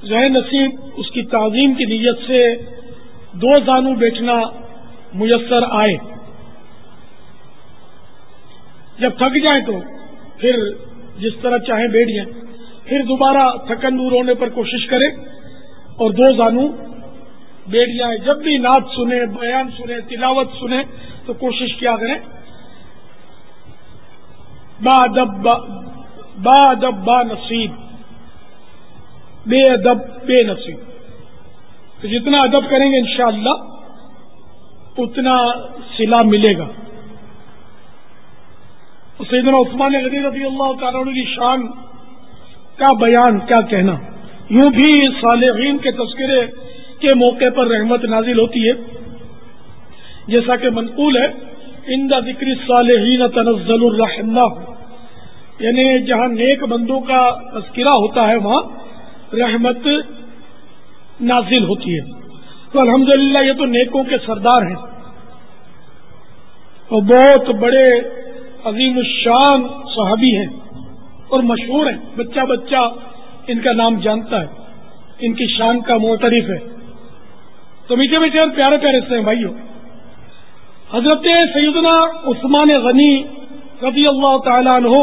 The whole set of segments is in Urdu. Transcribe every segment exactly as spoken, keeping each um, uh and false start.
ذہن نصیب اس کی تعظیم کی نیت سے دو زانو بیٹھنا میسر آئے، جب تھک جائیں تو پھر جس طرح چاہیں بیٹھ جائیں، پھر دوبارہ تھکن دور ہونے پر کوشش کریں اور دو زانو بیٹھ جائیں۔ جب بھی نعت سنیں، بیان سنیں، تلاوت سنیں تو کوشش کیا کریں با ادب با, با ادب با نصیب، بے ادب بے نصیب۔ تو جتنا ادب کریں گے انشاءاللہ اتنا صلہ ملے گا۔ سیدنا عثمان غنی رضی اللہ تعالیٰ عنہ کی شان کا بیان کیا کہنا، یوں بھی صالحین کے تذکرے کے موقع پر رحمت نازل ہوتی ہے، جیسا کہ منقول ہے عند ذکر الصالحین تنزل الرحمہ، یعنی جہاں نیک بندوں کا تذکرہ ہوتا ہے وہاں رحمت نازل ہوتی ہے۔ تو الحمدللہ یہ تو نیکوں کے سردار ہیں اور بہت بڑے عظیم الشان صحابی ہیں اور مشہور ہیں، بچہ بچہ ان کا نام جانتا ہے، ان کی شان کا معترف ہے۔ تو میٹھے میٹھے اور پیارے پیارے سے ہیں بھائیوں، حضرت سیدنا عثمان غنی رضی اللہ تعالیٰ عنہ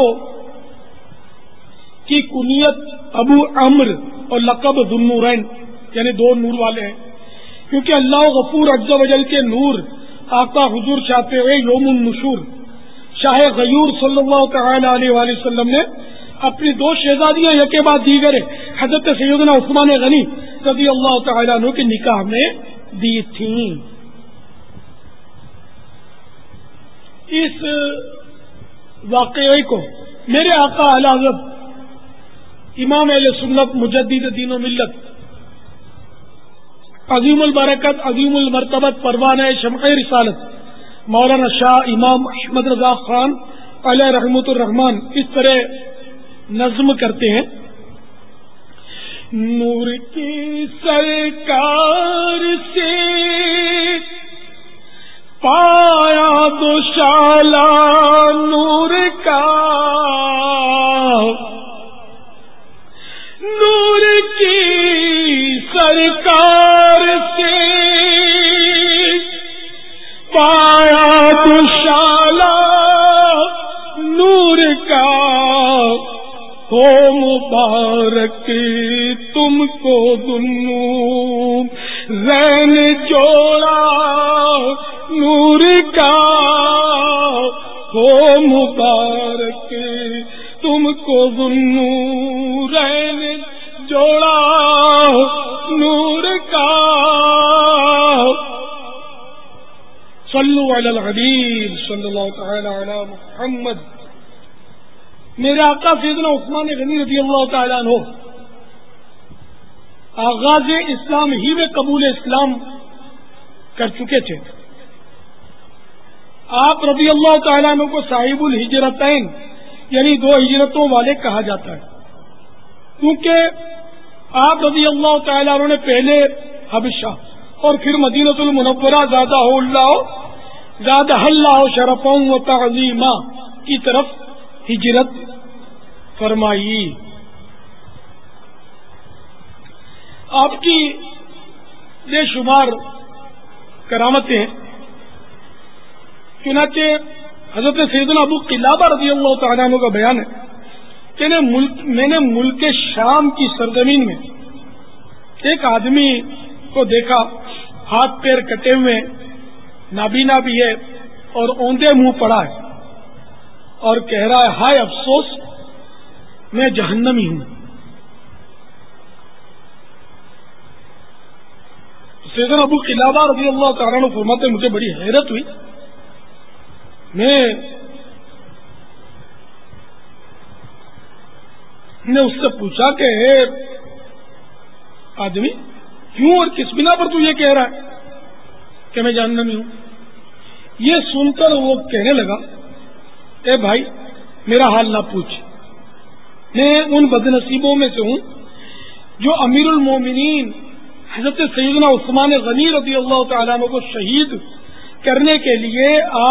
کی کنیت ابو عمرو اور لقب ذو النورین یعنی دو نور والے ہیں، کیونکہ اللہ غفور عز و جل کے نور آقا حضور چاہتے ہوئے یوم النشور شاہ غیور صلی اللہ تعالی علیہ وآلہ وسلم نے اپنی دو شہزادیاں یکے بعد دیگر حضرت سیدنا عثمان غنی رضی اللہ تعالی عنہ کے نکاح میں دی تھیں۔ اس واقعے کو میرے آقا اعلی حضرت امام اہل سنت مجدد دین و ملت عظیم البرکت عظیم المرتبت پروانہ شمع رسالت مولانا شاہ امام احمد رضا خان علیہ رحمۃ الرحمان اس طرح نظم کرتے ہیں، نور کی سرکار سے پایا دوشالہ نور کا، نور کی سرکار سے پایا دوشالہ نور کا، ہو مبارک تم کو دنوں رین جوڑا نور کا، ہو مبارک تم کو دنوں رین جوڑا نور کا۔ صلو علی الحبیب صلی اللہ تعالی علی محمد۔ میرے آقا سیدنا عثمان غنی رضی اللہ تعالیٰ عنہ آغاز اسلام ہی میں قبول اسلام کر چکے تھے۔ آپ رضی اللہ تعالیٰ عنہ کو صاحب الہجرتین یعنی دو ہجرتوں والے کہا جاتا ہے، کیونکہ آپ رضی اللہ تعالیٰ عنہ نے پہلے حبشہ اور پھر مدینۃ المنورہ زادہ اللہ زادہ اللہ شرفا و تعظیما کی طرف ہجرت فرمائی۔ آپ کی بے شمار کرامتیں، چنانچہ حضرت سیدنا ابو قلابہ رضی اللہ تعالیٰ عنہ کا بیان ہے کہ میں نے ملک شام کی سرزمین میں ایک آدمی کو دیکھا، ہاتھ پیر کٹے ہوئے، نابینا بھی ہے اور اوندے منہ پڑا ہے اور کہہ رہا ہے ہائے افسوس میں جہنمی ہوں۔ سیدنا ابو قلابہ رضی اللہ تعالیٰ عنہ فرماتے مجھے بڑی حیرت ہوئی، میں نے اس سے پوچھا کہ اے آدمی کیوں اور کس بنا پر تو یہ کہہ رہا ہے کہ میں جہنمی ہوں؟ یہ سن کر وہ کہنے لگا اے بھائی میرا حال نہ پوچھ، میں ان بد نصیبوں میں سے ہوں جو امیر المومنین حضرت سیدنا عثمان غنی رضی اللہ تعالیٰ عنہ کو شہید کرنے کے لیے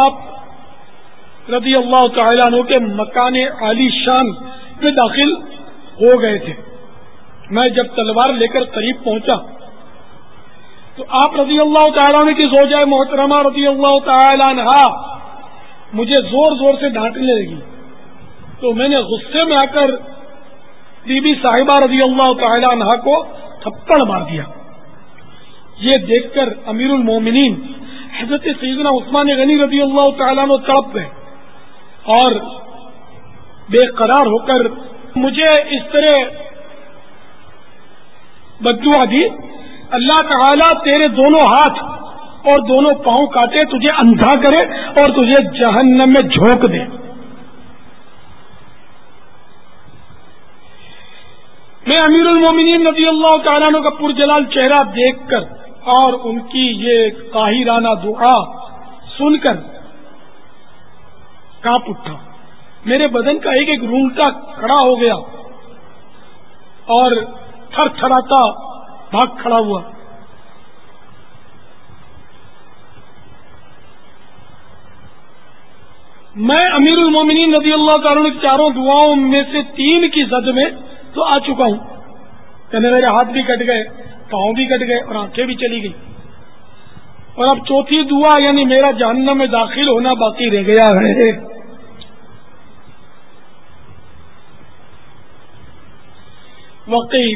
آپ رضی اللہ تعالیٰ عنہ کے مکان عالی شان میں داخل ہو گئے تھے، میں جب تلوار لے کر قریب پہنچا تو آپ رضی اللہ تعالیٰ عنہ کی زوجہ محترمہ رضی اللہ تعالیٰ عنہ مجھے زور زور سے ڈانٹنے لگی، تو میں نے غصے میں آ کر بی بی صاحبہ رضی اللہ تعالیٰ عنہ کو تھپڑ مار دیا۔ یہ دیکھ کر امیر المومنین حضرت سیدنا عثمان غنی رضی اللہ تعالیٰ عنہ تڑپ گئے اور بے قرار ہو کر مجھے اس طرح بددعا دی، اللہ تعالیٰ تیرے دونوں ہاتھ اور دونوں پاؤں کاٹے، تجھے اندھا کرے اور تجھے جہنم میں جھونک دے۔ میں امیر المومنین رضی اللہ تعالیٰ عنہ کا پرجلال چہرہ دیکھ کر اور ان کی یہ قاہرانہ دعا سن کر کانپ اٹھا، میرے بدن کا ایک ایک رونگٹا کھڑا ہو گیا اور تھر تھراتا بھاگ کھڑا ہوا۔ میں امیر المومنین رضی اللہ تعالیٰ عنہ کی چاروں دعاؤں میں سے تین کی زد میں تو آ چکا ہوں، یعنی میرے ہاتھ بھی کٹ گئے، پاؤں بھی کٹ گئے اور آنکھیں بھی چلی گئی، اور اب چوتھی دعا یعنی میرا جہنم میں داخل ہونا باقی رہ گیا ہے۔ واقعی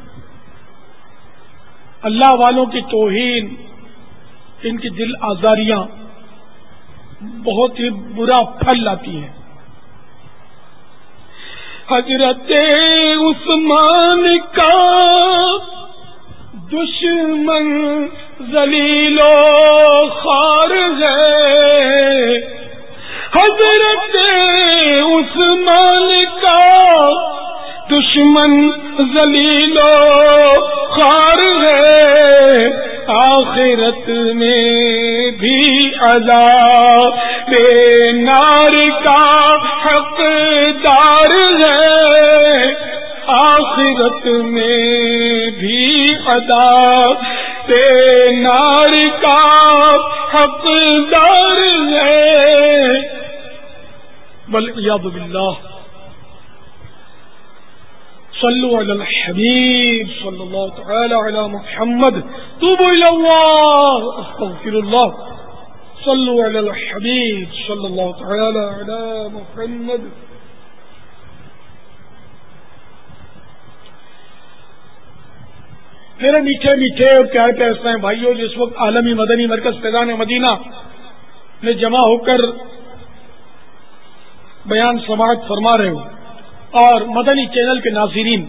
اللہ والوں کی توہین، ان کی دل آزاریاں بہت ہی برا پھل لاتی ہیں۔ حضرت عثمان کا دشمن ذلیل و خوار ہے، حضرت عثمان کا دشمن ذلیل و خوار ہے، آخرت میں بھی عذاب نار کا حقدار ہے، آخرت میں بھی عذاب نار کا حقدار ہے۔ والعیاذ باللہ۔ صلو علی الحبیب صلی اللہ تعالی علی محمد، توبوا الی اللہ، استغفر اللہ۔ صلو علی الحبیب صلی اللہ تعالی علی محمد۔ میرے میٹھے میٹھے اور پیارے پیارے ہیں بھائیوں، جس وقت عالمی مدنی مرکز فیضان مدینہ میں جمع ہو کر بیان سماعت فرما رہے ہو اور مدنی چینل کے ناظرین،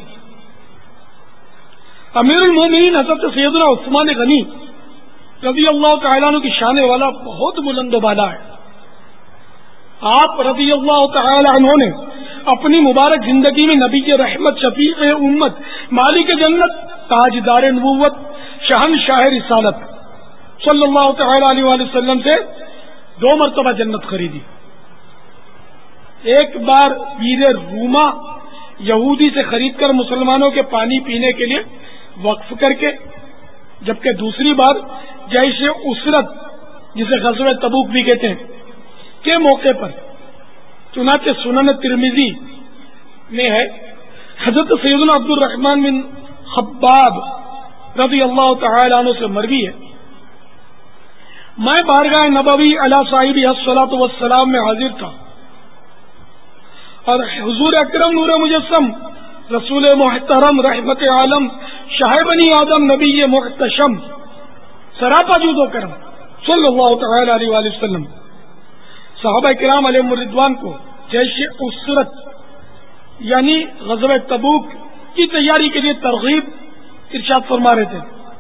امیر المومنین حضرت سیدنا عثمان غنی رضی اللہ تعالیٰ عنہ کی شان والا بہت بلند و بالا ہے۔ آپ رضی اللہ تعالی عنہ نے اپنی مبارک زندگی میں نبی کے رحمت، شفیع امت، مالک جنت، تاجدار نبوت، شہنشاہ رسالت صلی اللہ تعالی علیہ وآلہ وسلم سے دو مرتبہ جنت خریدی۔ ایک بار ویر روما یہودی سے خرید کر مسلمانوں کے پانی پینے کے لیے وقف کر کے، جبکہ دوسری بار جیش اسرت، جسے غزوہ تبوک بھی کہتے ہیں، کے موقع پر۔ چنانچہ سنن ترمذی میں ہے، حضرت سیدنا عبد الرحمن بن خباب رضی اللہ تعالی عنہ سے مروی ہے، میں بارگاہ نبوی علی صاحب الصلاۃ والسلام میں حاضر تھا اور حضور اکرم نور مجسم رسول محترم رحمت عالم شاہ بنی آدم نبی محتشم سراپا جود و کرم صلی اللہ تعالی علیہ وآلہ وسلم صحابہ کرام علیہم الرضوان کو جیش اسرت یعنی غزوہ تبوک کی تیاری کے لیے ترغیب ارشاد فرما رہے تھے۔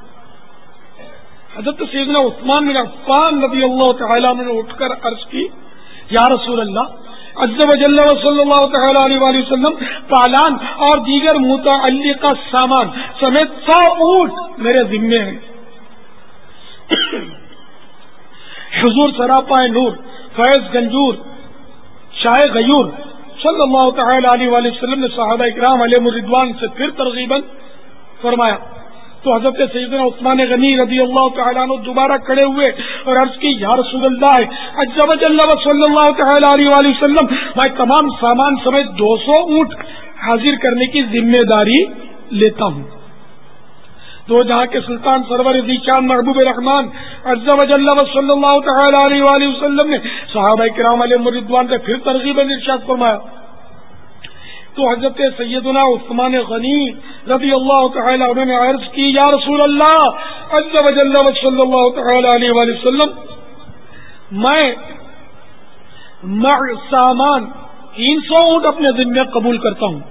حضرت سیدنا عثمان بن عفان رضی اللہ تعالیٰ عنہ نے اٹھ کر عرض کی، یا رسول اللہ عز و جل و صلی اللہ تعالی علیہ وآلہ وسلم، پالان اور دیگر متعلقہ سامان سمیت سو اونٹ میرے ذمے ہیں۔ حضور سراپائے نور فیض گنجور شاہ غیور صلی اللہ تعالی علیہ وآلہ وسلم نے صحابہ اکرام علیہ الرضوان سے پھر ترغیباً فرمایا تو حضرت سیدنا عثمان غنی رضی اللہ تعالیٰ عنہ دوبارہ کھڑے ہوئے اور عرض کی، یا رسول اللہ عز و جل و صلی اللہ تعالی علیہ وآلہ وسلم، میں تمام سامان سمیت دو سو اونٹ حاضر کرنے کی ذمہ داری لیتا ہوں۔ تو جہاں کے سلطان سرور ذیشان محبوب رحمان عز و جل و صلی اللہ تعالی علیہ وآلہ وسلم نے صحابہ کرام علیہم رضوان سے پھر ترغیب ارشاد فرمایا تو حضرت سیدنا عثمان غنی رضی اللہ تعالی عنہ نے عرض کی یا رسول اللہ عز و جل و صلی اللہ تعالی علیہ وآلہ وسلم میں مع سامان تین سو اونٹ اپنے ذمے قبول کرتا ہوں۔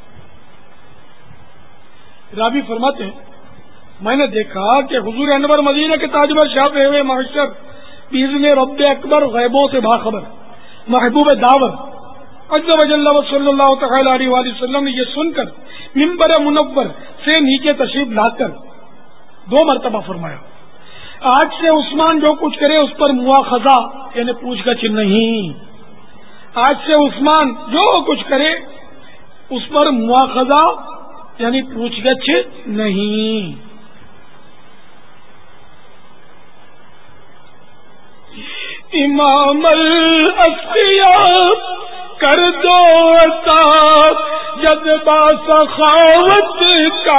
راوی فرماتے ہیں میں نے دیکھا کہ حضور انور مدینہ کے تاجور شاہ ہوئے معاشر باذن رب اکبر غیبوں سے باخبر محبوب داور عز و جل و صلی اللہ تعالی علیہ وآلہ وسلم نے یہ سن کر منبر منور سے نیچے تشریف لا کر دو مرتبہ فرمایا آج سے عثمان جو کچھ کرے اس پر مواخذہ یعنی پوچھ گچھ نہیں، آج سے عثمان جو کچھ کرے اس پر مواخذہ یعنی پوچھ گچھ نہیں۔ امام الاسقیاء کر دو عطا جذبہ سخاوت کا،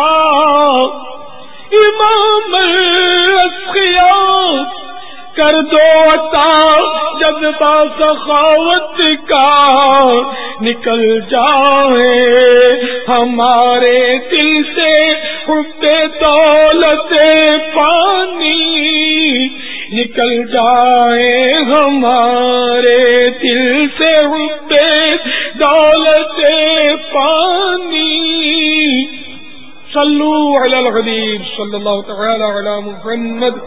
امام الاسقیاء کر دو عطا جذبہ سخاوت کا، نکل جائے ہمارے دل سے حب دولت پانی، نکل جائے ہمارے دل سے حب دولت پانی۔ صلو علی الحبیب صلی اللہ تعالی علی محمد۔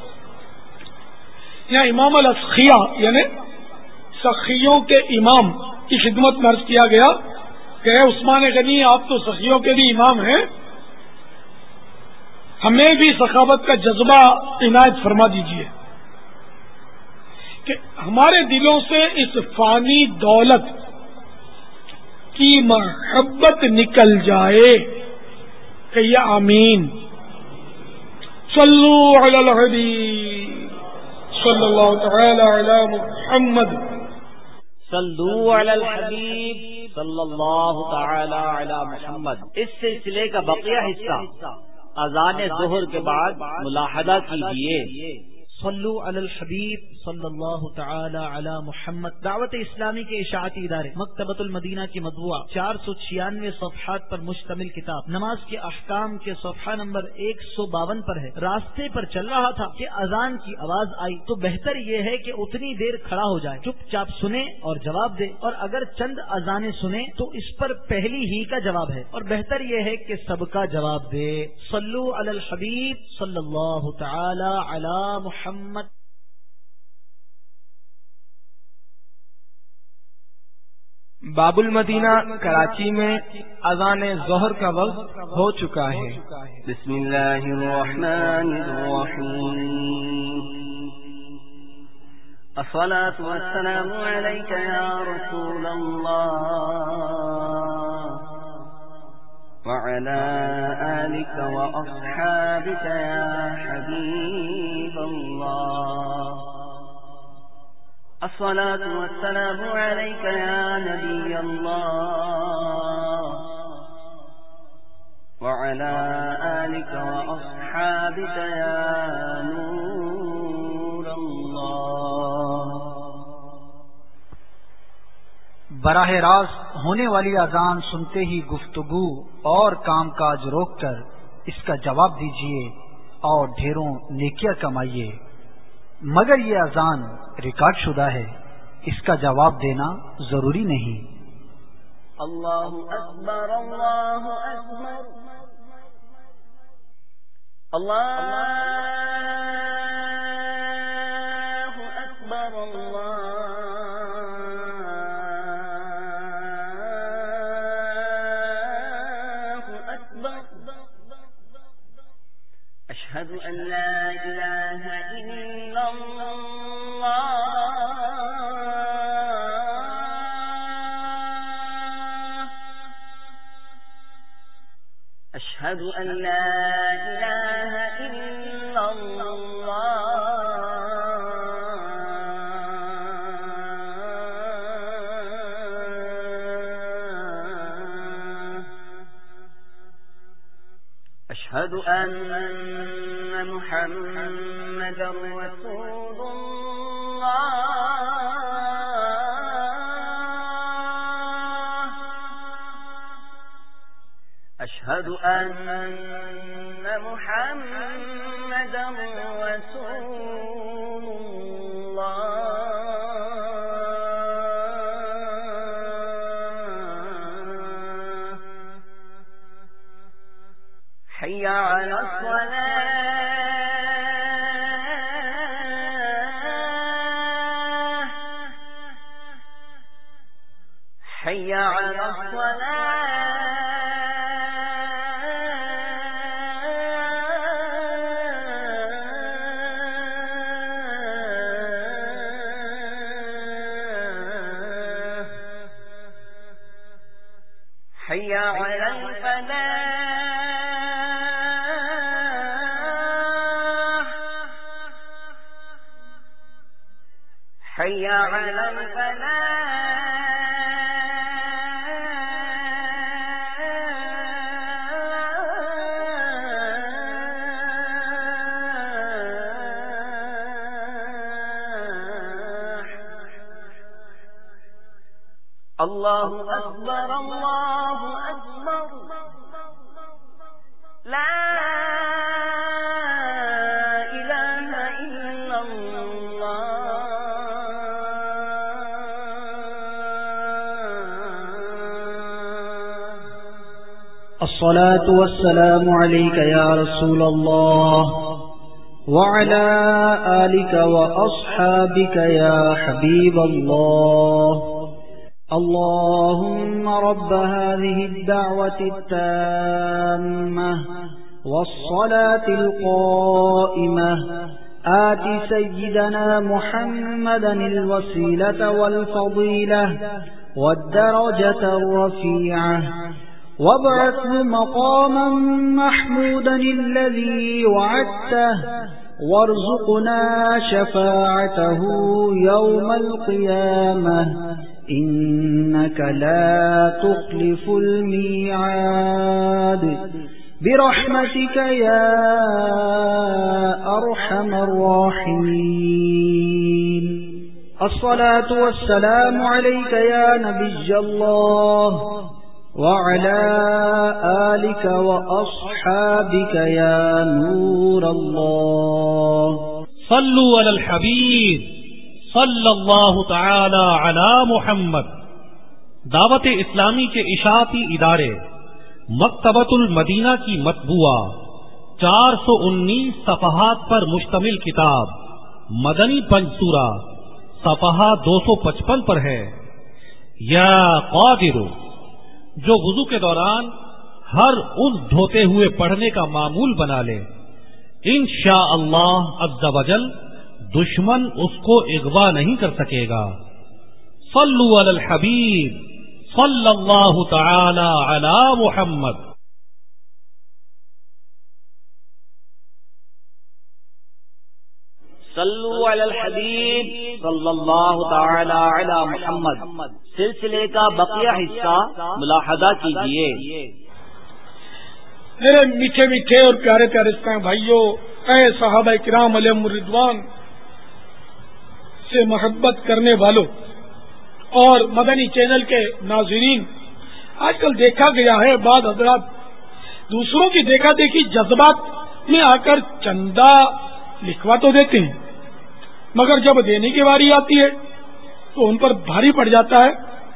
یہاں امام الاسخیاء یعنی سخیوں کے امام کی خدمت میں عرض کیا گیا کہ عثمان غنی آپ تو سخیوں کے بھی امام ہیں، ہمیں بھی سخاوت کا جذبہ عنایت فرما دیجیے کہ ہمارے دلوں سے اس فانی دولت کی محبت نکل جائے کہ یہ آمین۔ صلو علی الحبیب صلی اللہ تعالی علی محمد۔ صلو علی الحبیب صلی اللہ تعالی علی محمد۔ اس سلسلے کا بقیہ حصہ اذان ظہر کے بعد ملاحظہ کیجیے۔ صلو علی الحبیب صلی اللہ تعالی علی محمد۔ دعوت اسلامی کے اشاعتی ادارے مکتبۃ المدینہ کی مطبوعہ چار سو چھیانوے صفحات پر مشتمل کتاب نماز کے احکام کے صفحہ نمبر ایک سو باون پر ہے۔ راستے پر چل رہا تھا کہ اذان کی آواز آئی تو بہتر یہ ہے کہ اتنی دیر کھڑا ہو جائے، چپ چاپ سنے اور جواب دے، اور اگر چند اذانیں سنے تو اس پر پہلی ہی کا جواب ہے، اور بہتر یہ ہے کہ سب کا جواب دے۔ صلو علی الحبیب صلی اللہ تعالی علی محمد۔ باب المدینہ کراچی میں اذان ظہر کا وقت ہو چکا ہے۔ بسم اللہ الرحمن الرحیم۔ الصلاة والسلام علیک یا رسول اللہ وعلى آلك وأصحابك يا حبيب الله، الصلاة والسلام عليك يا نبي الله وعلى آلك وأصحابك يا نور الله۔ براہ راست ہونے والی اذان سنتے ہی گفتگو اور کام کاج روک کر اس کا جواب دیجیے اور ڈھیروں نیکیاں کمائیے، مگر یہ اذان ریکارڈ شدہ ہے، اس کا جواب دینا ضروری نہیں۔ اللہ اکبر اللہ اکبر اللہ اکبر اللہ أشهد أن لا إله إلا الله أشهد أن لا إله إلا الله أشهد أن محمدا رسول الله أشهد أن محمدا رسول الله حي على الصلاة حي على الصلاة حي على الفلاح حي على الفلاح الله أكبر الله أكبر لا إله إلا الله الصلاة والسلام عليك يا رسول الله وعلى آلك وأصحابك يا حبيب الله اللهم رب هذه الدعوة التامة والصلاة القائمة آت سيدنا محمدا الوسيلة والفضيلة والدرجة الرفيعة وابعثه مقاما محمودا الذي وعدته وارزقنا شفاعته يوم القيامة إنك لا تخلف الميعاد برحمتك يا أرحم الراحمين الصلاة والسلام عليك يا نبي الله وعلى آلك وأصحابك يا نور الله صلوا على الحبيب صلی اللہ تعالی علی محمد. دعوت اسلامی کے اشاعتی ادارے مکتبۃ المدینہ کی مطبوعہ چار سو انیس صفحات پر مشتمل کتاب مدنی پنجسورہ صفحہ دو سو پچپن پر ہے. یا قادر، جو وضو کے دوران ہر عضو دھوتے ہوئے پڑھنے کا معمول بنا لے، انشاء اللہ عز وجل دشمن اس کو اغوا نہیں کر سکے گا. صلو علی الحبیب صلی اللہ تعالی علی محمد. صلو علی الحبیب صلی اللہ تعالی علی محمد سلسلے کا بقیہ حصہ ملاحظہ کیجیے. میرے میٹھے میٹھے اور پیارے پیارے اسلام بھائیوں، اے صحابہ کرام علیہم الرضوان سے محبت کرنے والوں اور مدنی چینل کے ناظرین، آج کل دیکھا گیا ہے بعض حضرات دوسروں کی دیکھا دیکھی جذبات میں آ کر چندہ لکھوا تو دیتے ہیں، مگر جب دینے کی باری آتی ہے تو ان پر بھاری پڑ جاتا ہے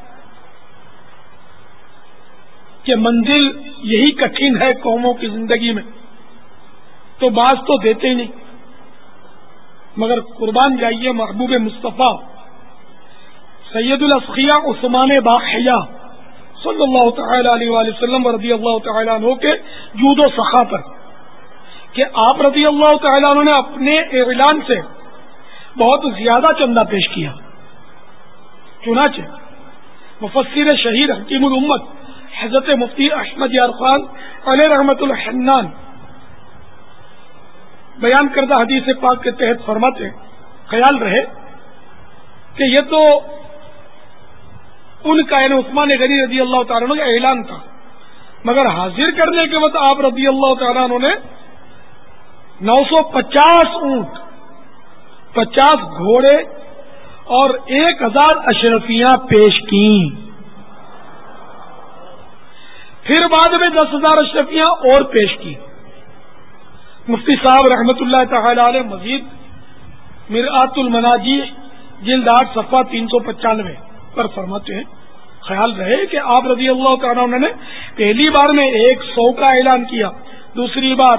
کہ منزل یہی کٹھن ہے قوموں کی زندگی میں، تو بعض تو دیتے ہی نہیں. مگر قربان جائیے محبوب مصطفیٰ سید الاسقیاء عثمان باحیہ صلی اللہ تعالی علیہ وآلہ وسلم رضی اللہ تعالیٰ عنہ کے جود و سخا پر کہ آپ رضی اللہ تعالیٰ عنہ نے اپنے اعلان سے بہت زیادہ چندہ پیش کیا. چنانچہ مفسر شہیر حکیم الامت حضرت مفتی احمد یار خان علیہ رحمت الحنان بیان کردہ حدیث پاک کے تحت فرماتے ہیں، خیال رہے کہ یہ تو ان کا یعنی عثمان غنی رضی اللہ تعالیٰ عنہ کا اعلان تھا، مگر حاضر کرنے کے وقت آپ رضی اللہ تعالیٰ عنہ نے نو سو پچاس اونٹ، پچاس گھوڑے اور ایک ہزار اشرفیاں پیش کی. پھر بعد میں دس ہزار اشرفیاں اور پیش کی. مفتی صاحب رحمت اللہ تعالی علیہ مزید مرآت المناجی جلد آٹھ صفحہ تین سو پچانوے پر فرماتے ہیں، خیال رہے کہ آپ رضی اللہ تعالیٰ عنہ نے پہلی بار میں ایک سو کا اعلان کیا، دوسری بار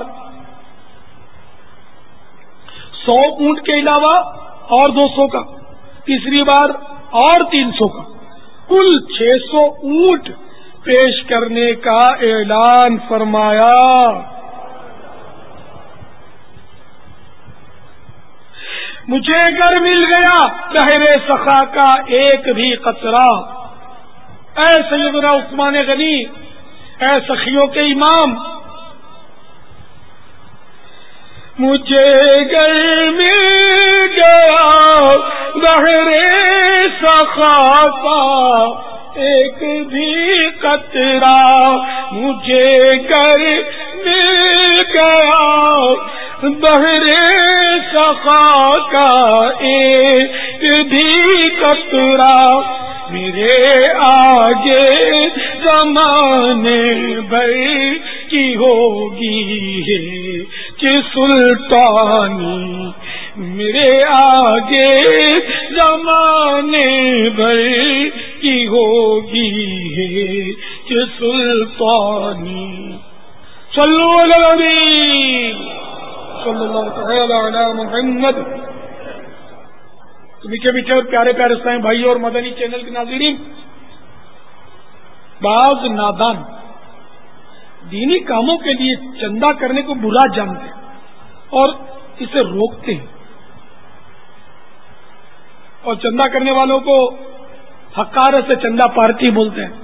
سو اونٹ کے علاوہ اور دو سو کا، تیسری بار اور تین سو کا، کل چھ سو اونٹ پیش کرنے کا اعلان فرمایا. مجھے اگر مل گیا بحر سخا کا ایک بھی قطرہ، اے سیدنا عثمان غنی، اے سخیوں کے امام، مجھے اگر مل گیا بحر سخا کا ایک بھی قطرہ، مجھے اگر مل گیا بحر سخا کا ایک بھی قطرہ، میرے آگے زمانے بھر کی ہوگی ہے کہ سلطانی، میرے آگے زمانے بھر کی ہوگی ہے کہ سلطانی. صلو علی النبی صلی اللہ تعالی علی محمد. میٹھے میٹھے اور پیارے پیارے اسلام بھائی اور مدنی چینل کے ناظرین، بعض نادان دینی کاموں کے لیے چندہ کرنے کو برا جانتے ہیں اور اسے روکتے ہیں، اور چندہ کرنے والوں کو حقارت سے چندہ پارٹی بولتے ہیں.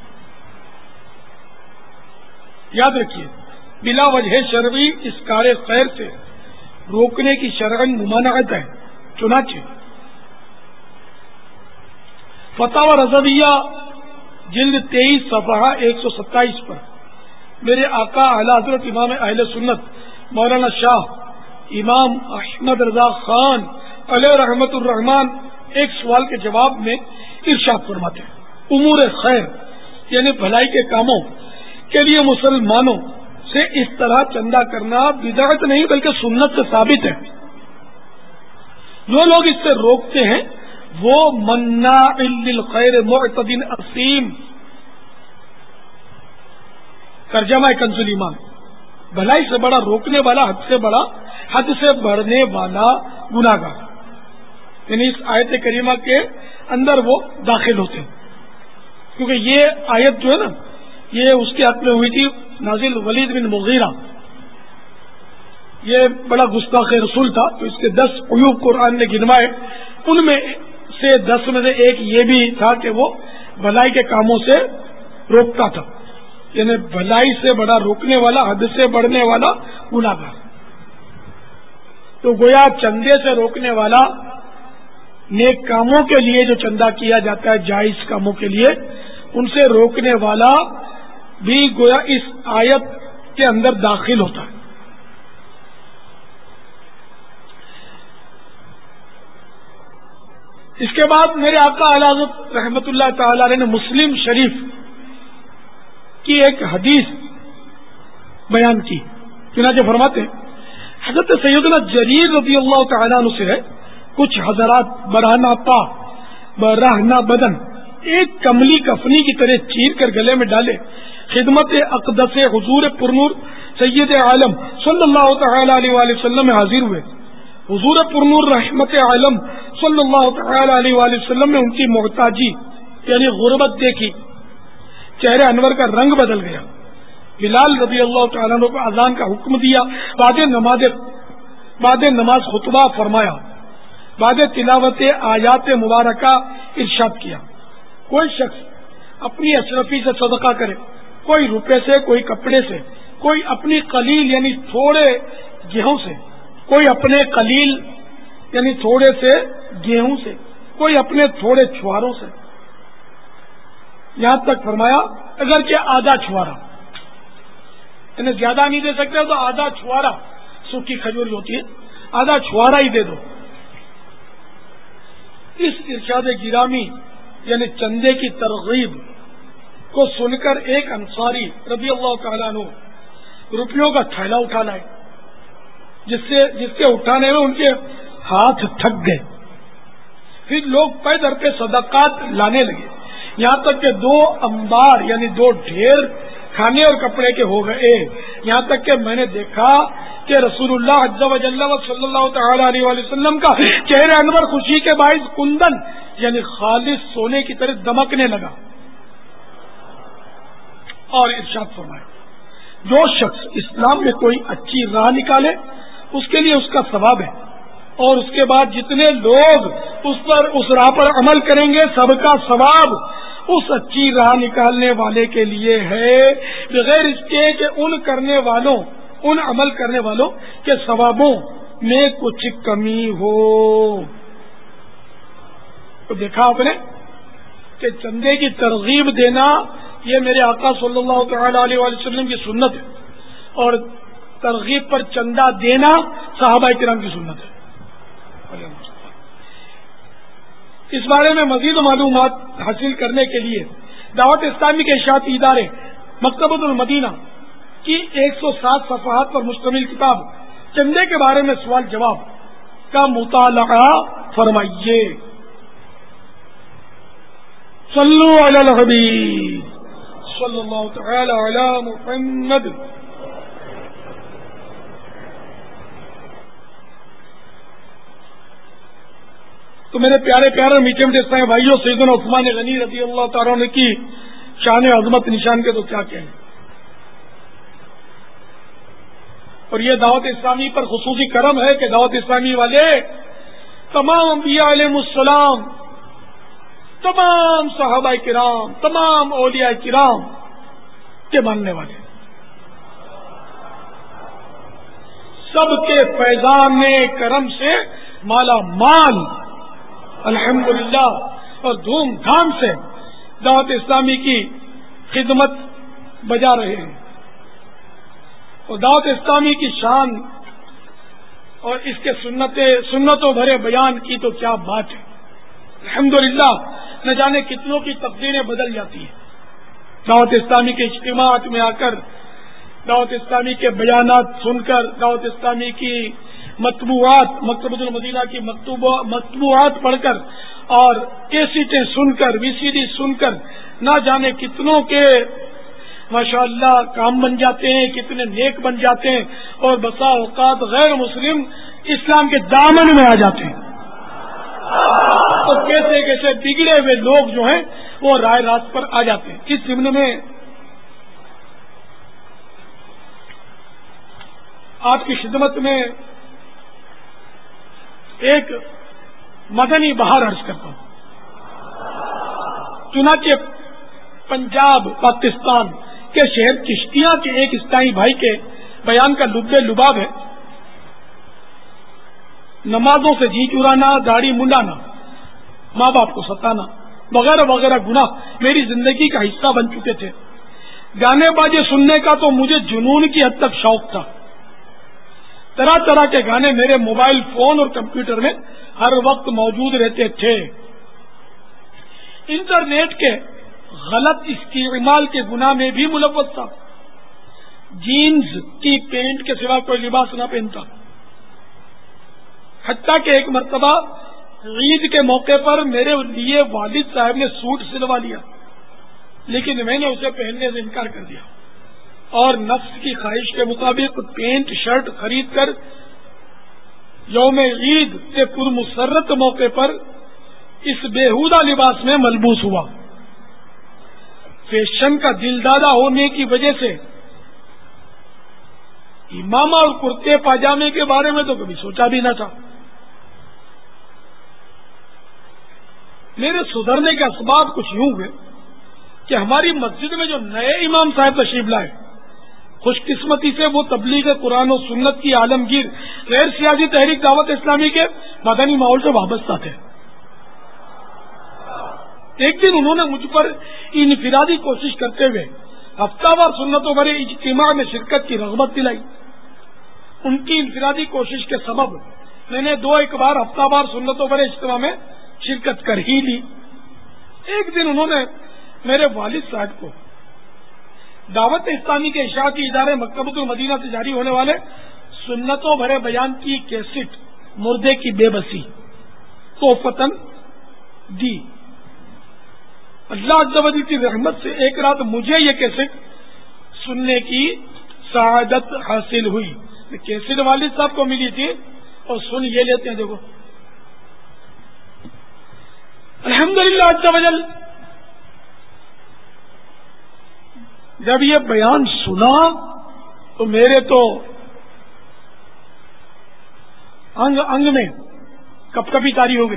یاد رکھیے، بلا وجہ شرعی اس کار خیر سے روکنے کی شرعن ممانعت ہے. چنانچہ فتاوی رضویہ جلد تیئیس صفحہ ایک سو ستائیس پر میرے آقا اعلی حضرت امام اہل سنت مولانا شاہ امام احمد رضا خان علیہ رحمت الرحمان ایک سوال کے جواب میں ارشاد فرماتے ہیں، امور خیر یعنی بھلائی کے کاموں کے لیے مسلمانوں سے اس طرح چندہ کرنا بدعت نہیں بلکہ سنت سے ثابت ہے. جو لوگ اس سے روکتے ہیں وہ مناع للخیر معتد اثیم. ترجمہ کنز ایمان، بھلائی سے بڑا روکنے والا، حد سے بڑا حد سے بڑھنے والا گناہگار. یعنی اس آیت کریمہ کے اندر وہ داخل ہوتے ہیں، کیونکہ یہ آیت جو ہے نا یہ اس کے حق میں ہوئی تھی نازل ولید بن مغیرہ. یہ بڑا گستاخ رسول تھا، تو اس کے دس عیوب قرآن نے گنوائے، ان میں سے دس میں سے ایک یہ بھی تھا کہ وہ بھلائی کے کاموں سے روکتا تھا، یعنی بھلائی سے بڑا روکنے والا، حد سے بڑھنے والا گناہگار. تو گویا چندے سے روکنے والا نیک کاموں کے لیے جو چندہ کیا جاتا ہے جائز کاموں کے لیے، ان سے روکنے والا بھی گویا اس آیت کے اندر داخل ہوتا ہے. اس کے بعد میرے آقا اعلی حضرت رحمت اللہ تعالی علیہ نے مسلم شریف کی ایک حدیث بیان کی. چنانچہ فرماتے ہیں، حضرت سیدنا جریر رضی اللہ تعالیٰ عنہ سے ہے، کچھ حضرات برہنہ پا برہنہ بدن ایک کملی کفنی کی طرح چیر کر گلے میں ڈالے خدمت اقدس حضور پرنور سید عالم صلی اللہ تعالی علیہ وآلہ وسلم میں حاضر ہوئے. حضور پرنور رحمت عالم صلی اللہ تعالی علیہ وآلہ وسلم نے ان کی محتاجی یعنی غربت دیکھی، چہرے انور کا رنگ بدل گیا. بلال رضی اللہ تعالیٰ عنہ کو اذان کا حکم دیا، بعد نماز بعد نماز خطبہ فرمایا، بعد تلاوت آیات مبارکہ ارشاد کیا، کوئی شخص اپنی اشرفی سے صدقہ کرے، کوئی روپے سے، کوئی کپڑے سے، کوئی اپنی قلیل یعنی تھوڑے گیہوں سے، کوئی اپنے قلیل یعنی تھوڑے سے گیہوں سے، کوئی اپنے تھوڑے چھواروں سے، یہاں تک فرمایا اگر کہ آدھا چھوارا انہیں زیادہ نہیں دے سکتے تو آدھا چھوارا سوکھی کھجور جو ہوتی ہے آدھا چھوارا ہی دے دو. اس ارشاد گرامی یعنی چندے کی ترغیب کو سن کر ایک انصاری رضی اللہ تعالیٰ عنہ روپیوں کا تھیلا اٹھا لائے, جس سے جس کے اٹھانے میں ان کے ہاتھ تھک گئے. پھر لوگ پے در پہ صدقات لانے لگے, یہاں تک کہ دو انبار یعنی دو ڈھیر کھانے اور کپڑے کے ہو گئے. یہاں تک کہ میں نے دیکھا کہ رسول اللہ عز و جل صلی اللہ تعالی علیہ وآلہ وسلم کا چہرہ انور خوشی کے باعث کندن یعنی خالص سونے کی طرح دمکنے لگا. اور ارشاد فرمایا, جو شخص اسلام میں کوئی اچھی راہ نکالے اس کے لیے اس کا ثواب ہے, اور اس کے بعد جتنے لوگ اس پر اس راہ پر عمل کریں گے سب کا ثواب اس اچھی راہ نکالنے والے کے لیے ہے, بغیر اس کے کہ ان کرنے والوں ان عمل کرنے والوں کے ثوابوں میں کچھ کمی ہو. تو دیکھا آپ نے کہ چندے کی ترغیب دینا یہ میرے آقا صلی اللہ تعالی علیہ وآلہ وسلم کی سنت ہے, اور ترغیب پر چندہ دینا صحابہ کرام کی سنت ہے. اس بارے میں مزید معلومات حاصل کرنے کے لیے دعوت اسلامی کے اشاعتی ادارے مکتبۃ المدینہ کی ایک سو سات صفحات پر مشتمل کتاب چندے کے بارے میں سوال جواب کا مطالعہ فرمائیے. صلو علی الحبیب صلی اللہ تعالی علی محمد. تو میرے پیارے پیارے میٹھے میٹھے اسلامی بھائیوں, سیدنا عثمان غنی رضی اللہ تعالیٰ عنہ کی شان عظمت نشان کے تو کیا کہیں, اور یہ دعوت اسلامی پر خصوصی کرم ہے کہ دعوت اسلامی والے تمام انبیاء علیہ السلام, تمام صحابہ کرام, تمام اولیاء کرام کے ماننے والے, سب کے فیضان کرم سے مالا مال الحمدللہ, اور دھوم دھام سے دعوت اسلامی کی خدمت بجا رہے ہیں. اور دعوت اسلامی کی شان اور اس کے سنتیں سنتوں بھرے بیان کی تو کیا بات ہے. الحمدللہ نہ جانے کتنوں کی تقدیریں بدل جاتی ہیں دعوت اسلامی کے اجتماعات میں آ کر, دعوت اسلامی کے بیانات سن کر, دعوت اسلامی کی مطبوعات مکتبۃ المدینہ کی مطبوعات پڑھ کر اور کیسٹیں سن کر, وی سی ڈی سن کر نہ جانے کتنوں کے ماشاءاللہ کام بن جاتے ہیں, کتنے نیک بن جاتے ہیں, اور بسا اوقات غیر مسلم اسلام کے دامن میں آ جاتے ہیں. تو کیسے کیسے بگڑے ہوئے لوگ جو ہیں وہ رائے راست پر آ جاتے ہیں. اس ضمن میں آپ کی خدمت میں ایک مدنی بہار عرض کرتا ہوں. چنانچہ پنجاب پاکستان کے شہر چشتیاں کے ایک اسلامی بھائی کے بیان کا لب لباب ہے, نمازوں سے جی چرانا, داڑھی منڈانا, ماں باپ کو ستانا وغیرہ وغیرہ گناہ میری زندگی کا حصہ بن چکے تھے. گانے باجے سننے کا تو مجھے جنون کی حد تک شوق تھا. طرح طرح کے گانے میرے موبائل فون اور کمپیوٹر میں ہر وقت موجود رہتے تھے. انٹرنیٹ کے غلط استعمال کے گناہ میں بھی ملوث تھا. جینز کی پینٹ کے سوا کوئی لباس نہ پہنتا. حتیٰ کہ ایک مرتبہ عید کے موقع پر میرے لیے والد صاحب نے سوٹ سلوا لیا, لیکن میں نے اسے پہننے سے انکار کر دیا اور نفس کی خواہش کے مطابق پینٹ شرٹ خرید کر یوم عید کے پرمسرت موقع پر اس بےہودہ لباس میں ملبوس ہوا. فیشن کا دلدادہ ہونے کی وجہ سے امامہ اور کرتے پاجامے کے بارے میں تو کبھی سوچا بھی نہ تھا. میرے سدھرنے کے اسباب کچھ یوں ہوئے کہ ہماری مسجد میں جو نئے امام صاحب تشریف لائے, خوش قسمتی سے وہ تبلیغ قرآن و سنت کی عالمگیر غیر سیاسی تحریک دعوت اسلامی کے مدنی ماحول سے وابستہ تھے. ایک دن انہوں نے مجھ پر انفرادی کوشش کرتے ہوئے ہفتہ وار سنتوں بھرے اجتماع میں شرکت کی رغبت دلائی. ان کی انفرادی کوشش کے سبب میں نے دو ایک بار ہفتہ وار سنتوں بھرے اجتماع میں شرکت کر ہی لی. ایک دن انہوں نے میرے والد صاحب کو دعوت اسلامی کے اشاعتی ادارے مکتبۃ المدینہ سے جاری ہونے والے سنتوں بھرے بیان کی کیسٹ مردے کی بے بسی توفتاً دی. اللہ عز و جل کی رحمت سے ایک رات مجھے یہ کیسٹ سننے کی سعادت حاصل ہوئی. کیسٹ والد صاحب کو ملی تھی اور سن یہ لیتے ہیں. دیکھو الحمدللہ عز و جل جب یہ بیان سنا تو میرے تو انگ انگ میں کپ کپی تاری ہو گئی.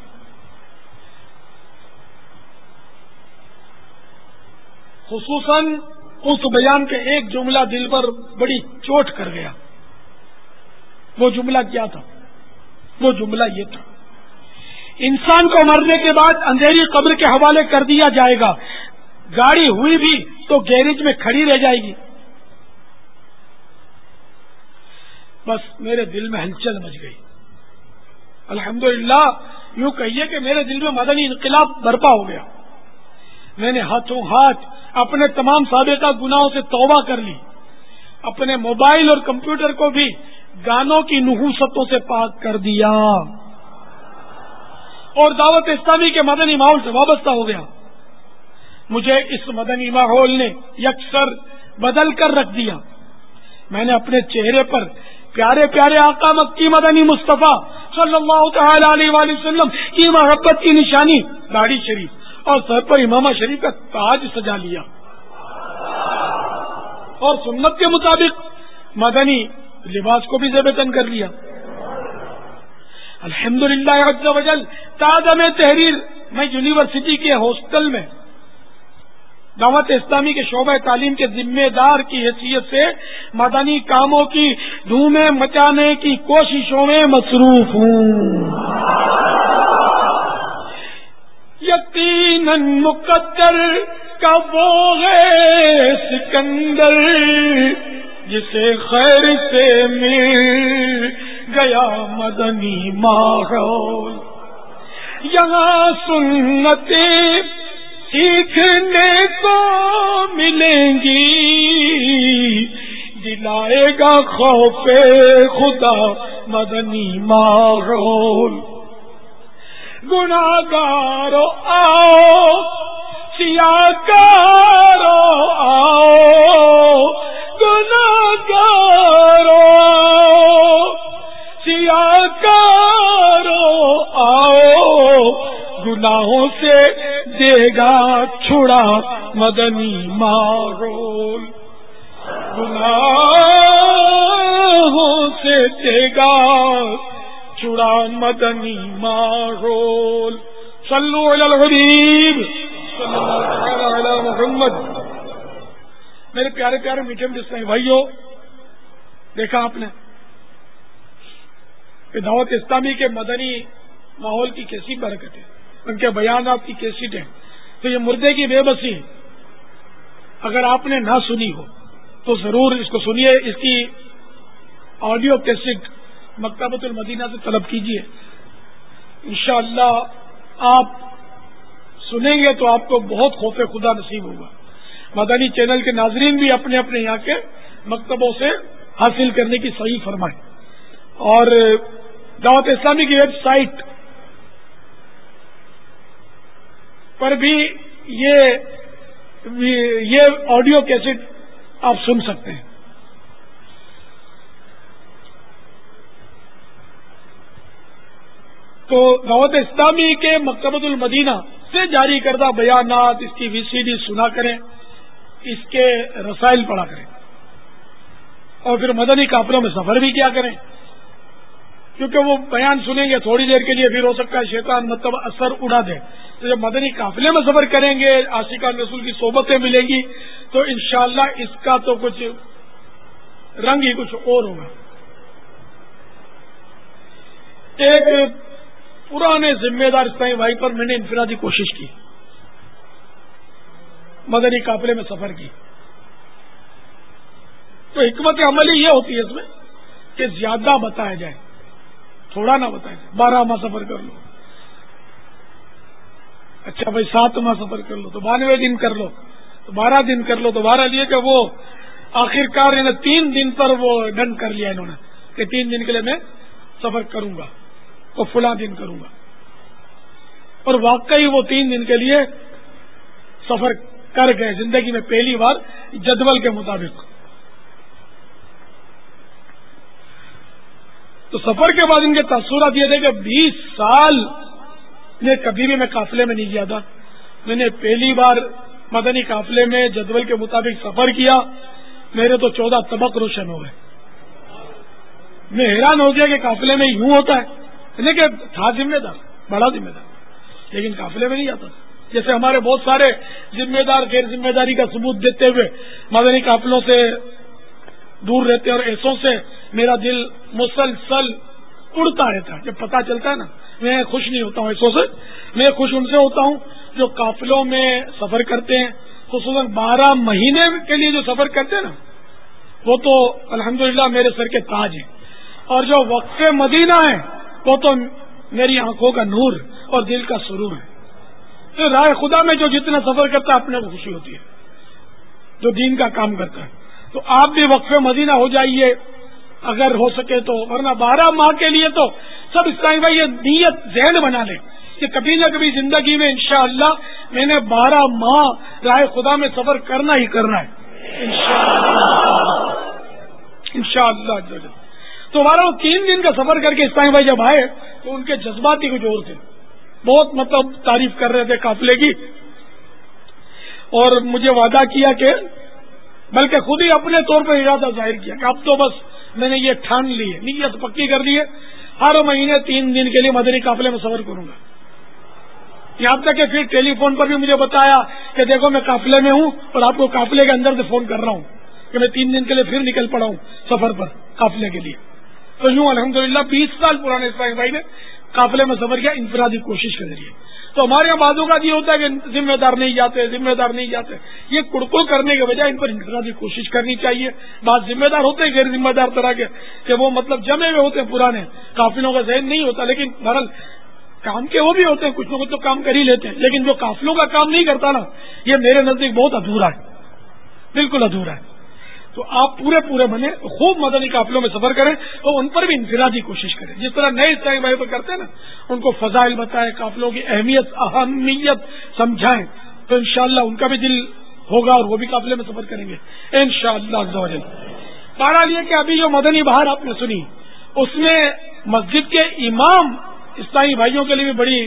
خصوصاً اس بیان کے ایک جملہ دل پر بڑی چوٹ کر گیا. وہ جملہ کیا تھا؟ وہ جملہ یہ تھا: انسان کو مرنے کے بعد اندھیری قبر کے حوالے کر دیا جائے گا. گاڑی ہوئی بھی تو گیریج میں کھڑی رہ جائے گی. بس میرے دل میں ہلچل مچ گئی. الحمدللہ یوں کہیے کہ میرے دل میں مدنی انقلاب برپا ہو گیا. میں نے ہاتھوں ہاتھ اپنے تمام سابقہ گناہوں سے توبہ کر لی. اپنے موبائل اور کمپیوٹر کو بھی گانوں کی نحوستوں سے پاک کر دیا اور دعوت اسلامی کے مدنی ماحول سے وابستہ ہو گیا. مجھے اس مدنی ماحول نے یکسر بدل کر رکھ دیا. میں نے اپنے چہرے پر پیارے پیارے آقا مکی مدنی مصطفیٰ صلی اللہ تعالی علیہ وآلہ وسلم کی محبت کی نشانی داڑھی شریف اور سر پر امامہ شریف کا تاج سجا لیا اور سنت کے مطابق مدنی لباس کو بھی زیب تن کر لیا. الحمدللہ عز و جل تازہ میں تحریر میں یونیورسٹی کے ہاسٹل میں دعوت اسلامی کے شعبہ تعلیم کے ذمہ دار کی حیثیت سے مدنی کاموں کی دھومیں مچانے کی کوششوں میں مصروف ہوں. یقیناً مقدر کا وہ ہے سکندر جسے خیر سے مل گیا مدنی ماحول. یہاں سنتیں سیکھنے کو ملیں گی دلائے گا خوف خدا مدنی ماحول. گناہگارو آؤ سیاکارو آؤ گناہگارو آؤ سیاکارو آؤ گناہوں سے دے گا چھڑا مدنی ماحول. گناہوں سے دے گا چھڑا مدنی ماحول. صلو علی الحبیب صلی اللہ علی محمد. میرے پیارے پیارے میٹھے میٹھے بھائیوں، دیکھا آپ نے کہ دعوت اسلامی کے مدنی ماحول کی کیسی برکت ہے، ان کے بیانات کی کیسی ہے. تو یہ مردے کی بے بسی اگر آپ نے نہ سنی ہو تو ضرور اس کو سنیے. اس کی آڈیو کیسٹ مکتبۃ المدینہ سے طلب کیجیے. انشاءاللہ آپ سنیں گے تو آپ کو بہت خوف خدا نصیب ہوگا. مدنی چینل کے ناظرین بھی اپنے اپنے یہاں کے مکتبوں سے حاصل کرنے کی صحیح فرمائیں. اور دعوت اسلامی کی ویب سائٹ پر بھی یہ یہ آڈیو کیسٹ آپ سن سکتے ہیں. تو دعوت اسلامی کے مکتبۃ المدینہ سے جاری کردہ بیانات، اس کی وی سی ڈی سنا کریں، اس کے رسائل پڑھا کریں اور پھر مدنی قافلوں میں سفر بھی کیا کریں. کیونکہ وہ بیان سنیں گے تھوڑی دیر کے لیے، پھر ہو سکتا ہے شیطان مطلب اثر اڑا دے. تو جب مدنی قافلے میں سفر کریں گے، عاشقان رسول کی صحبتیں ملیں گی، تو انشاءاللہ اس کا تو کچھ رنگ ہی کچھ اور ہوگا. ایک پرانے ذمہ دار اسلامی بھائی پر میں نے انفرادی کوشش کی، مدنی قافلے میں سفر کی. تو حکمت عملی یہ ہوتی ہے اس میں کہ زیادہ بتایا جائے، تھوڑا نہ بتایا جائے. بارہ ماہ سفر کر لو، اچھا بھائی سات ماہ سفر کر لو تو بانوے دن کر لو، تو بارہ دن کر لو. تو بارہ لیے کہ وہ آخر کار انہیں تین دن پر وہ ڈن کر لیا انہوں نے کہ تین دن کے لیے میں سفر کروں گا تو فلاں دن کروں گا، اور واقعی وہ تین دن کے لیے سفر کر گئے زندگی میں پہلی بار جدول کے مطابق. تو سفر کے بعد ان کے تاثرات یہ تھے کہ بیس سال میں کبھی بھی میں قافلے میں نہیں گیا تھا. میں نے پہلی بار مدنی قافلے میں جدول کے مطابق سفر کیا، میرے تو چودہ طبق روشن ہو گئے. میں حیران ہو گیا کہ قافلے میں یوں ہوتا ہے. یعنی کہ تھا ذمہ دار، بڑا ذمہ دار، لیکن قافلے میں نہیں آتا. جیسے ہمارے بہت سارے ذمہ دار غیر ذمہ داری کا ثبوت دیتے ہوئے مدنی قافلوں سے دور رہتے ہیں، اور ایسوں سے میرا دل مسلسل اڑتا رہتا ہے. جب پتہ چلتا ہے نا، میں خوش نہیں ہوتا ہوں ایسوں سے. میں خوش ان سے ہوتا ہوں جو قافلوں میں سفر کرتے ہیں، خصوصاً بارہ مہینے کے لیے جو سفر کرتے ہیں نا، وہ تو الحمدللہ میرے سر کے تاج ہیں. اور جو وقف مدینہ ہے وہ تو میری آنکھوں کا نور اور دل کا سرور ہے. تو راہ خدا میں جو جتنا سفر کرتا ہے اپنے کو خوشی ہوتی ہے، جو دین کا کام کرتا ہے. تو آپ بھی وقف مدینہ ہو جائیے اگر ہو سکے تو، ورنہ بارہ ماہ کے لیے تو سب اسلامی بھائی یہ نیت ذہن بنا لیں کہ کبھی نہ کبھی زندگی میں انشاءاللہ میں نے بارہ ماہ راہ خدا میں سفر کرنا ہی کرنا ہے انشاءاللہ. تو ہمارا وہ تین دن کا سفر کر کے اسلامی بھائی جب آئے تو ان کے جذبات ہی کچھ اور تھے. بہت مطلب تعریف کر رہے تھے قافلے کی، اور مجھے وعدہ کیا کہ بلکہ خود ہی اپنے طور پر ارادہ ظاہر کیا کہ اب تو بس میں نے یہ ٹھان لی ہے، نیت پکی کر لی ہے، ہر مہینے تین دن کے لیے مدنی قافلے میں سفر کروں گا. یہاں تک کہ پھر ٹیلی فون پر بھی مجھے بتایا کہ دیکھو میں قافلے میں ہوں اور آپ کو قافلے کے اندر سے فون کر رہا ہوں کہ میں تین دن کے لیے پھر نکل پڑا ہوں سفر پر قافلے کے لیے. تو یوں الحمدللہ بیس سال پرانے اسلامی بھائی نے قافلے میں سفر کیا انفرادی کوشش کے ذریعے. تو ہمارے یہاں بعضوں کا یہ ہوتا ہے کہ ذمہ دار نہیں جاتے ذمہ دار نہیں جاتے. یہ کڑکڑ کرنے کے بجائے ان پر انفرادی کوشش کرنی چاہیے. بعض ذمہ دار ہوتے ہیں غیر ذمہ دار طرح کے کہ وہ مطلب جمے ہوئے ہوتے ہیں پرانے، قافلوں کا ذہن نہیں ہوتا، لیکن بہرحال کام کے وہ بھی ہوتے ہیں، کچھ نہ کچھ تو کام کر ہی لیتے ہیں. لیکن جو قافلوں کا کام نہیں کرتا نا، یہ میرے نزدیک بہت ادھورا ہے، بالکل ادھورا ہے. تو آپ پورے پورے بنے خوب مدنی قافلوں میں سفر کریں اور ان پر بھی انفرادی کوشش کریں. جس طرح نئے اسلامی بھائی پر کرتے ہیں نا، ان کو فضائل بتائیں، قافلوں کی اہمیت اہمیت سمجھائیں، تو انشاءاللہ ان کا بھی دل ہوگا اور وہ بھی قافلے میں سفر کریں گے انشاءاللہ عز و جل. بہرحال یہ کہ ابھی جو مدنی بہار آپ نے سنی، اس میں مسجد کے امام اسلامی بھائیوں کے لیے بھی بڑی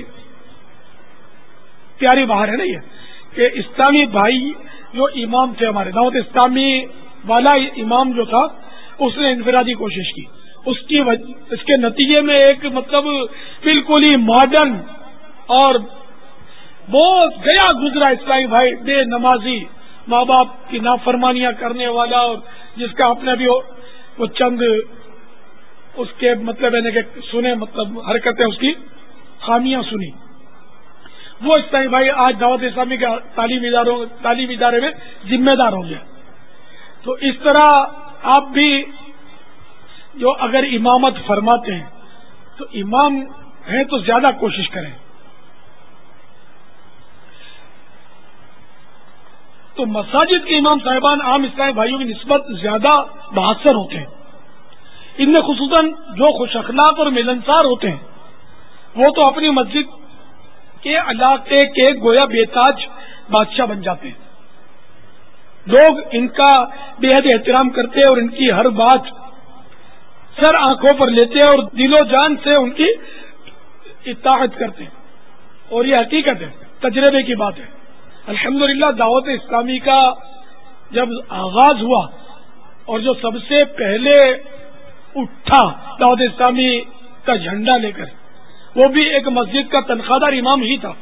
پیاری بہار ہے نا یہ، کہ اسلامی بھائی جو امام تھے ہمارے دعوت اسلامی والا امام جو تھا، اس نے انفرادی کوشش کی. اس کی اس کے نتیجے میں ایک مطلب بالکل ہی ماڈرن اور بہت گیا گزرا اسلامی بھائی، بے نمازی، ماں باپ کی نافرمانیاں کرنے والا، اور جس کا آپ نے بھی وہ چند اس کے مطلب ہے کہ سنے مطلب حرکتیں اس کی خامیاں سنی، وہ اسلامی بھائی آج دعوت اسلامی کے تعلیم اداروں تعلیم ادارے میں ذمہ دار ہو گیا. تو اس طرح آپ بھی جو اگر امامت فرماتے ہیں تو امام ہیں تو زیادہ کوشش کریں. تو مساجد کے امام صاحبان عام اسلامی بھائیوں کی نسبت زیادہ باثر ہوتے ہیں. ان میں خصوصاً جو خوش اخلاق اور ملنسار ہوتے ہیں وہ تو اپنی مسجد کے علاقے کے گویا بے تاج بادشاہ بن جاتے ہیں. لوگ ان کا بے حد احترام کرتے ہیں اور ان کی ہر بات سر آنکھوں پر لیتے ہیں اور دل و جان سے ان کی اطاعت کرتے ہیں. اور یہ حقیقت ہے، تجربے کی بات ہے. الحمدللہ دعوت اسلامی کا جب آغاز ہوا اور جو سب سے پہلے اٹھا دعوت اسلامی کا جھنڈا لے کر، وہ بھی ایک مسجد کا تنخواہ دار امام ہی تھا.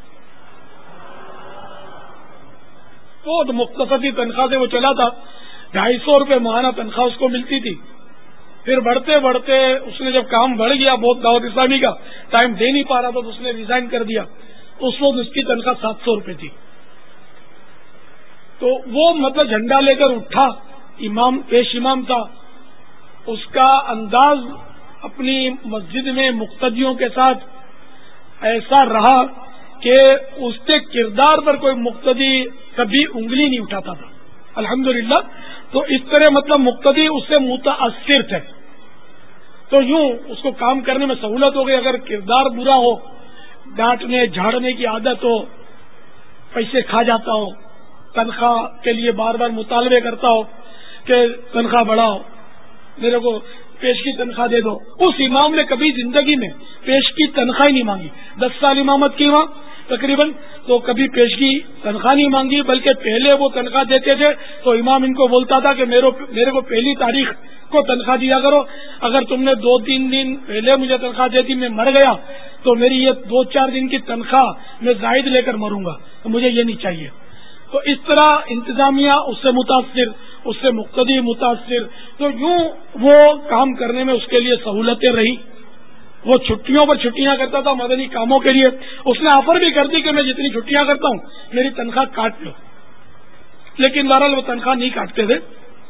بہت مختصری تنخواہ سے وہ چلا تھا، ڈھائی سو روپے ماہانہ تنخواہ اس کو ملتی تھی. پھر بڑھتے بڑھتے اس نے جب کام بڑھ گیا بہت دعوت اسلامی کا ٹائم دے نہیں پا رہا تھا تو اس نے ریزائن کر دیا. اس وقت اس کی تنخواہ سات سو روپے تھی. تو وہ مطلب جھنڈا لے کر اٹھا امام پیش امام تھا، اس کا انداز اپنی مسجد میں مقتدیوں کے ساتھ ایسا رہا کہ اس کے کردار پر کوئی مقتدی کبھی انگلی نہیں اٹھاتا تھا الحمدللہ. تو اس طرح مطلب مقتدی اس سے متاثر تھے، تو یوں اس کو کام کرنے میں سہولت ہو گئی. اگر کردار برا ہو، ڈانٹنے جھاڑنے کی عادت ہو، پیسے کھا جاتا ہو، تنخواہ کے لیے بار بار مطالبے کرتا ہو کہ تنخواہ بڑھاؤ، میرے کو پیش کی تنخواہ دے دو، اس امام نے کبھی زندگی میں پیش کی تنخواہ نہیں مانگی. دس سال امامت کی وہاں تقریباً، تو کبھی پیش کی تنخواہ نہیں مانگی، بلکہ پہلے وہ تنخواہ دیتے تھے تو امام ان کو بولتا تھا کہ میرے کو پہلی تاریخ کو تنخواہ دیا کرو، اگر تم نے دو تین دن پہلے مجھے تنخواہ دیتی میں مر گیا تو میری یہ دو چار دن کی تنخواہ میں زائد لے کر مروں گا، تو مجھے یہ نہیں چاہیے. تو اس طرح انتظامیہ اس سے متاثر، اس سے مقتدی متاثر، تو یوں وہ کام کرنے میں اس کے لیے سہولتیں رہی. وہ چھٹیوں پر چھٹیاں کرتا تھا مدنی کاموں کے لیے، اس نے آفر بھی کر دی کہ میں جتنی چھٹیاں کرتا ہوں میری تنخواہ کاٹ لو، لیکن بہرحال وہ تنخواہ نہیں کاٹتے تھے.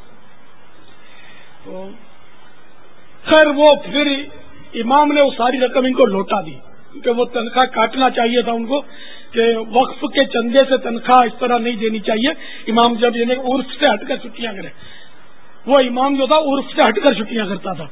خیر وہ پھر امام نے وہ ساری رقم ان کو لوٹا دی، کیونکہ وہ تنخواہ کاٹنا چاہیے تھا ان کو کہ وقف کے چندے سے تنخواہ اس طرح نہیں دینی چاہیے. امام جب یعنی عرف سے ہٹ کر چھٹیاں کرے، وہ امام جو تھا عرف سے ہٹ کر چھٹیاں کرتا تھا.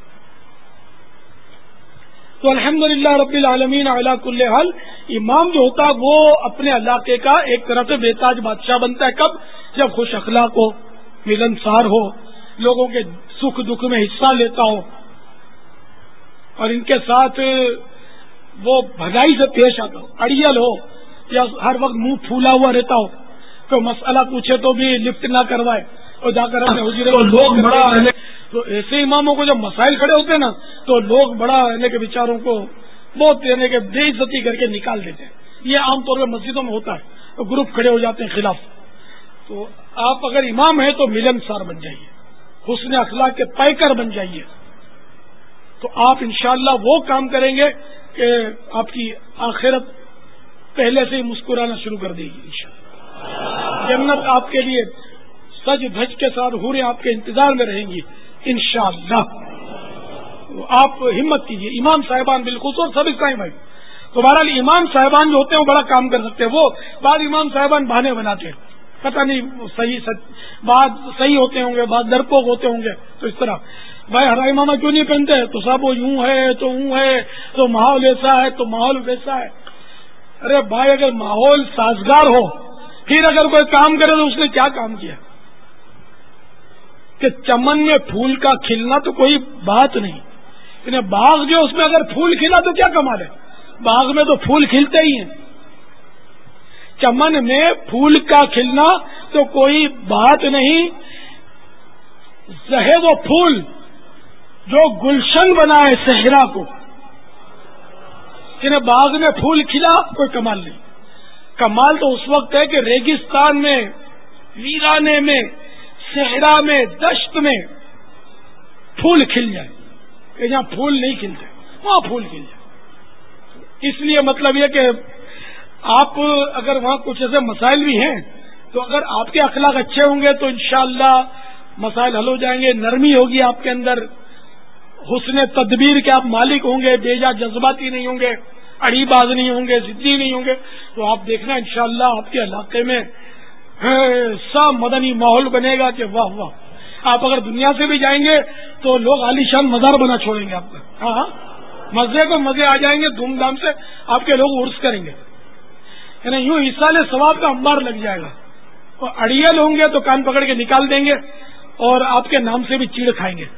تو الحمدللہ رب العالمین علی کل حال امام جو ہوتا وہ اپنے علاقے کا ایک طرح سے بے تاج بادشاہ بنتا ہے. کب؟ جب خوش اخلاق ہو، ملنسار ہو، لوگوں کے سکھ دکھ میں حصہ لیتا ہو اور ان کے ساتھ وہ بھلائی سے پیش آتا ہو، اڑیل ہو یا ہر وقت منہ پھولا ہوا رہتا ہو، تو مسئلہ پوچھے تو بھی لفٹ نہ کروائے اور جا کر اپنے حجرے میں لوگ بڑا رہنے. تو ایسے اماموں کو جب مسائل کھڑے ہوتے ہیں نا تو لوگ بڑا رہنے کے بیچاروں کو بہت دینے کے بے عزتی کر کے نکال دیتے ہیں. یہ عام طور پہ مسجدوں میں ہوتا ہے، تو گروپ کھڑے ہو جاتے ہیں خلاف. تو آپ اگر امام ہیں تو ملنسار بن جائیے، حسن اخلاق کے پیکر بن جائیے، تو آپ انشاءاللہ وہ کام کریں گے کہ آپ کی آخرت پہلے سے ہی مسکرانا شروع کر دے گی انشاءاللہ. جنت آپ کے لیے سج دھج کے ساتھ حوریں آپ کے انتظار میں رہیں گی انشاءاللہ. آپ ہمت کیجیے. امام صاحبان بالخصوص سب اسلامی بھائی، تو بہرحال امام صاحبان جو ہوتے ہیں وہ بڑا کام کر سکتے ہیں. وہ بعض امام صاحبان بہانے بناتے ہیں، پتہ نہیں صحیح بعض صحیح ہوتے ہوں گے، بعض ڈرپوک ہوتے ہوں گے. تو اس طرح بھائی ہر امامہ کیوں نہیں پہنتے؟ تو صاحب وہ یوں ہے تو یوں ہے، تو ماحول ایسا ہے تو ماحول ویسا ہے. ارے بھائی اگر ماحول سازگار ہو پھر اگر کوئی کام کرے تو اس نے کیا کام کیا؟ کہ چمن میں پھول کا کھلنا تو کوئی بات نہیں، یعنی باغ جو اس میں اگر پھول کھلا تو کیا کمال ہے؟ باغ میں تو پھول کھلتے ہی ہیں. چمن میں پھول کا کھلنا تو کوئی بات نہیں، زہر و پھول جو گلشن بنائے صحرا کو، یعنی باغ میں پھول کھلا کوئی کمال نہیں. کمال تو اس وقت ہے کہ ریگستان میں، ویرانے میں، صحرا میں، دشت میں پھول کھل جائے، کہ جہاں پھول نہیں کھلتے وہاں پھول کھل جائے. اس لیے مطلب یہ کہ آپ اگر وہاں کچھ ایسے مسائل بھی ہیں تو اگر آپ کے اخلاق اچھے ہوں گے تو انشاءاللہ مسائل حل ہو جائیں گے. نرمی ہوگی آپ کے اندر، حسن تدبیر کے آپ مالک ہوں گے، بے جا جذباتی نہیں ہوں گے، اڑی باز نہیں ہوں گے، ضدی نہیں ہوں گے. تو آپ دیکھنا انشاءاللہ آپ کے علاقے میں ایسا مدنی ماحول بنے گا کہ واہ واہ. آپ اگر دنیا سے بھی جائیں گے تو لوگ عالیشان مزار بنا چھوڑیں گے آپ کا. ہاں ہاں مزے کو مزے آ جائیں گے، دھوم دھام سے آپ کے لوگ عرس کریں گے، یعنی یوں حصہ ثواب کا انبار لگ جائے گا. اور اڑیل ہوں گے تو کان پکڑ کے نکال دیں گے اور آپ کے نام سے بھی چیڑ کھائیں گے.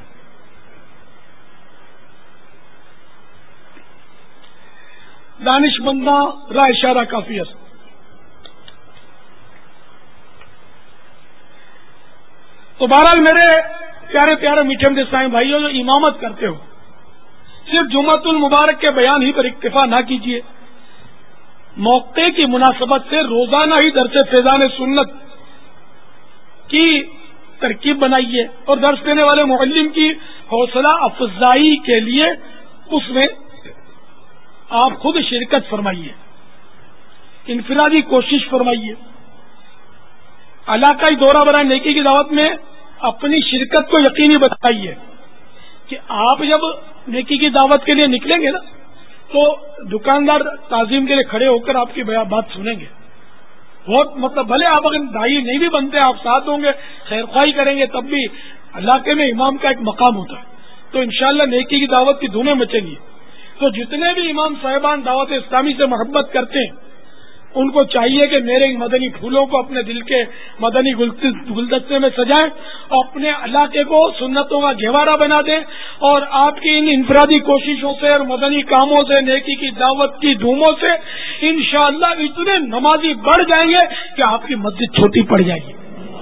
دانش منداں راہ اشارہ کافی ہے. تو بہرحال میرے پیارے پیارے میٹھے میٹھے سائیں بھائیوں جو امامت کرتے ہو، صرف جمعۃ المبارک کے بیان ہی پر اکتفا نہ کیجیے. موقع کی مناسبت سے روزانہ ہی درس فیضان سنت کی ترکیب بنائیے اور درس دینے والے معلم کی حوصلہ افزائی کے لیے اس میں آپ خود شرکت فرمائیے، انفرادی کوشش فرمائیے. علاقائی دورہ برائے نیکی کی دعوت میں اپنی شرکت کو یقینی بتائیے کہ آپ جب نیکی کی دعوت کے لیے نکلیں گے نا تو دکاندار تعظیم کے لیے کھڑے ہو کر آپ کی بات سنیں گے. بہت مطلب بھلے آپ اگر دائی نہیں بھی بنتے آپ ساتھ ہوں گے خیر خواہی کریں گے تب بھی علاقے میں امام کا ایک مقام ہوتا ہے. تو انشاءاللہ نیکی کی دعوت کی دھومیں مچیں گی. تو جتنے بھی امام صاحبان دعوت اسلامی سے محبت کرتے ہیں ان کو چاہیے کہ میرے مدنی پھولوں کو اپنے دل کے مدنی گلدستے میں سجائیں اور اپنے علاقے کو سنتوں کا گہوارہ بنا دیں اور آپ کی ان انفرادی کوششوں سے اور مدنی کاموں سے نیکی کی دعوت کی دھوموں سے انشاءاللہ اتنے نمازی بڑھ جائیں گے کہ آپ کی مسجد چھوٹی پڑ جائے گی.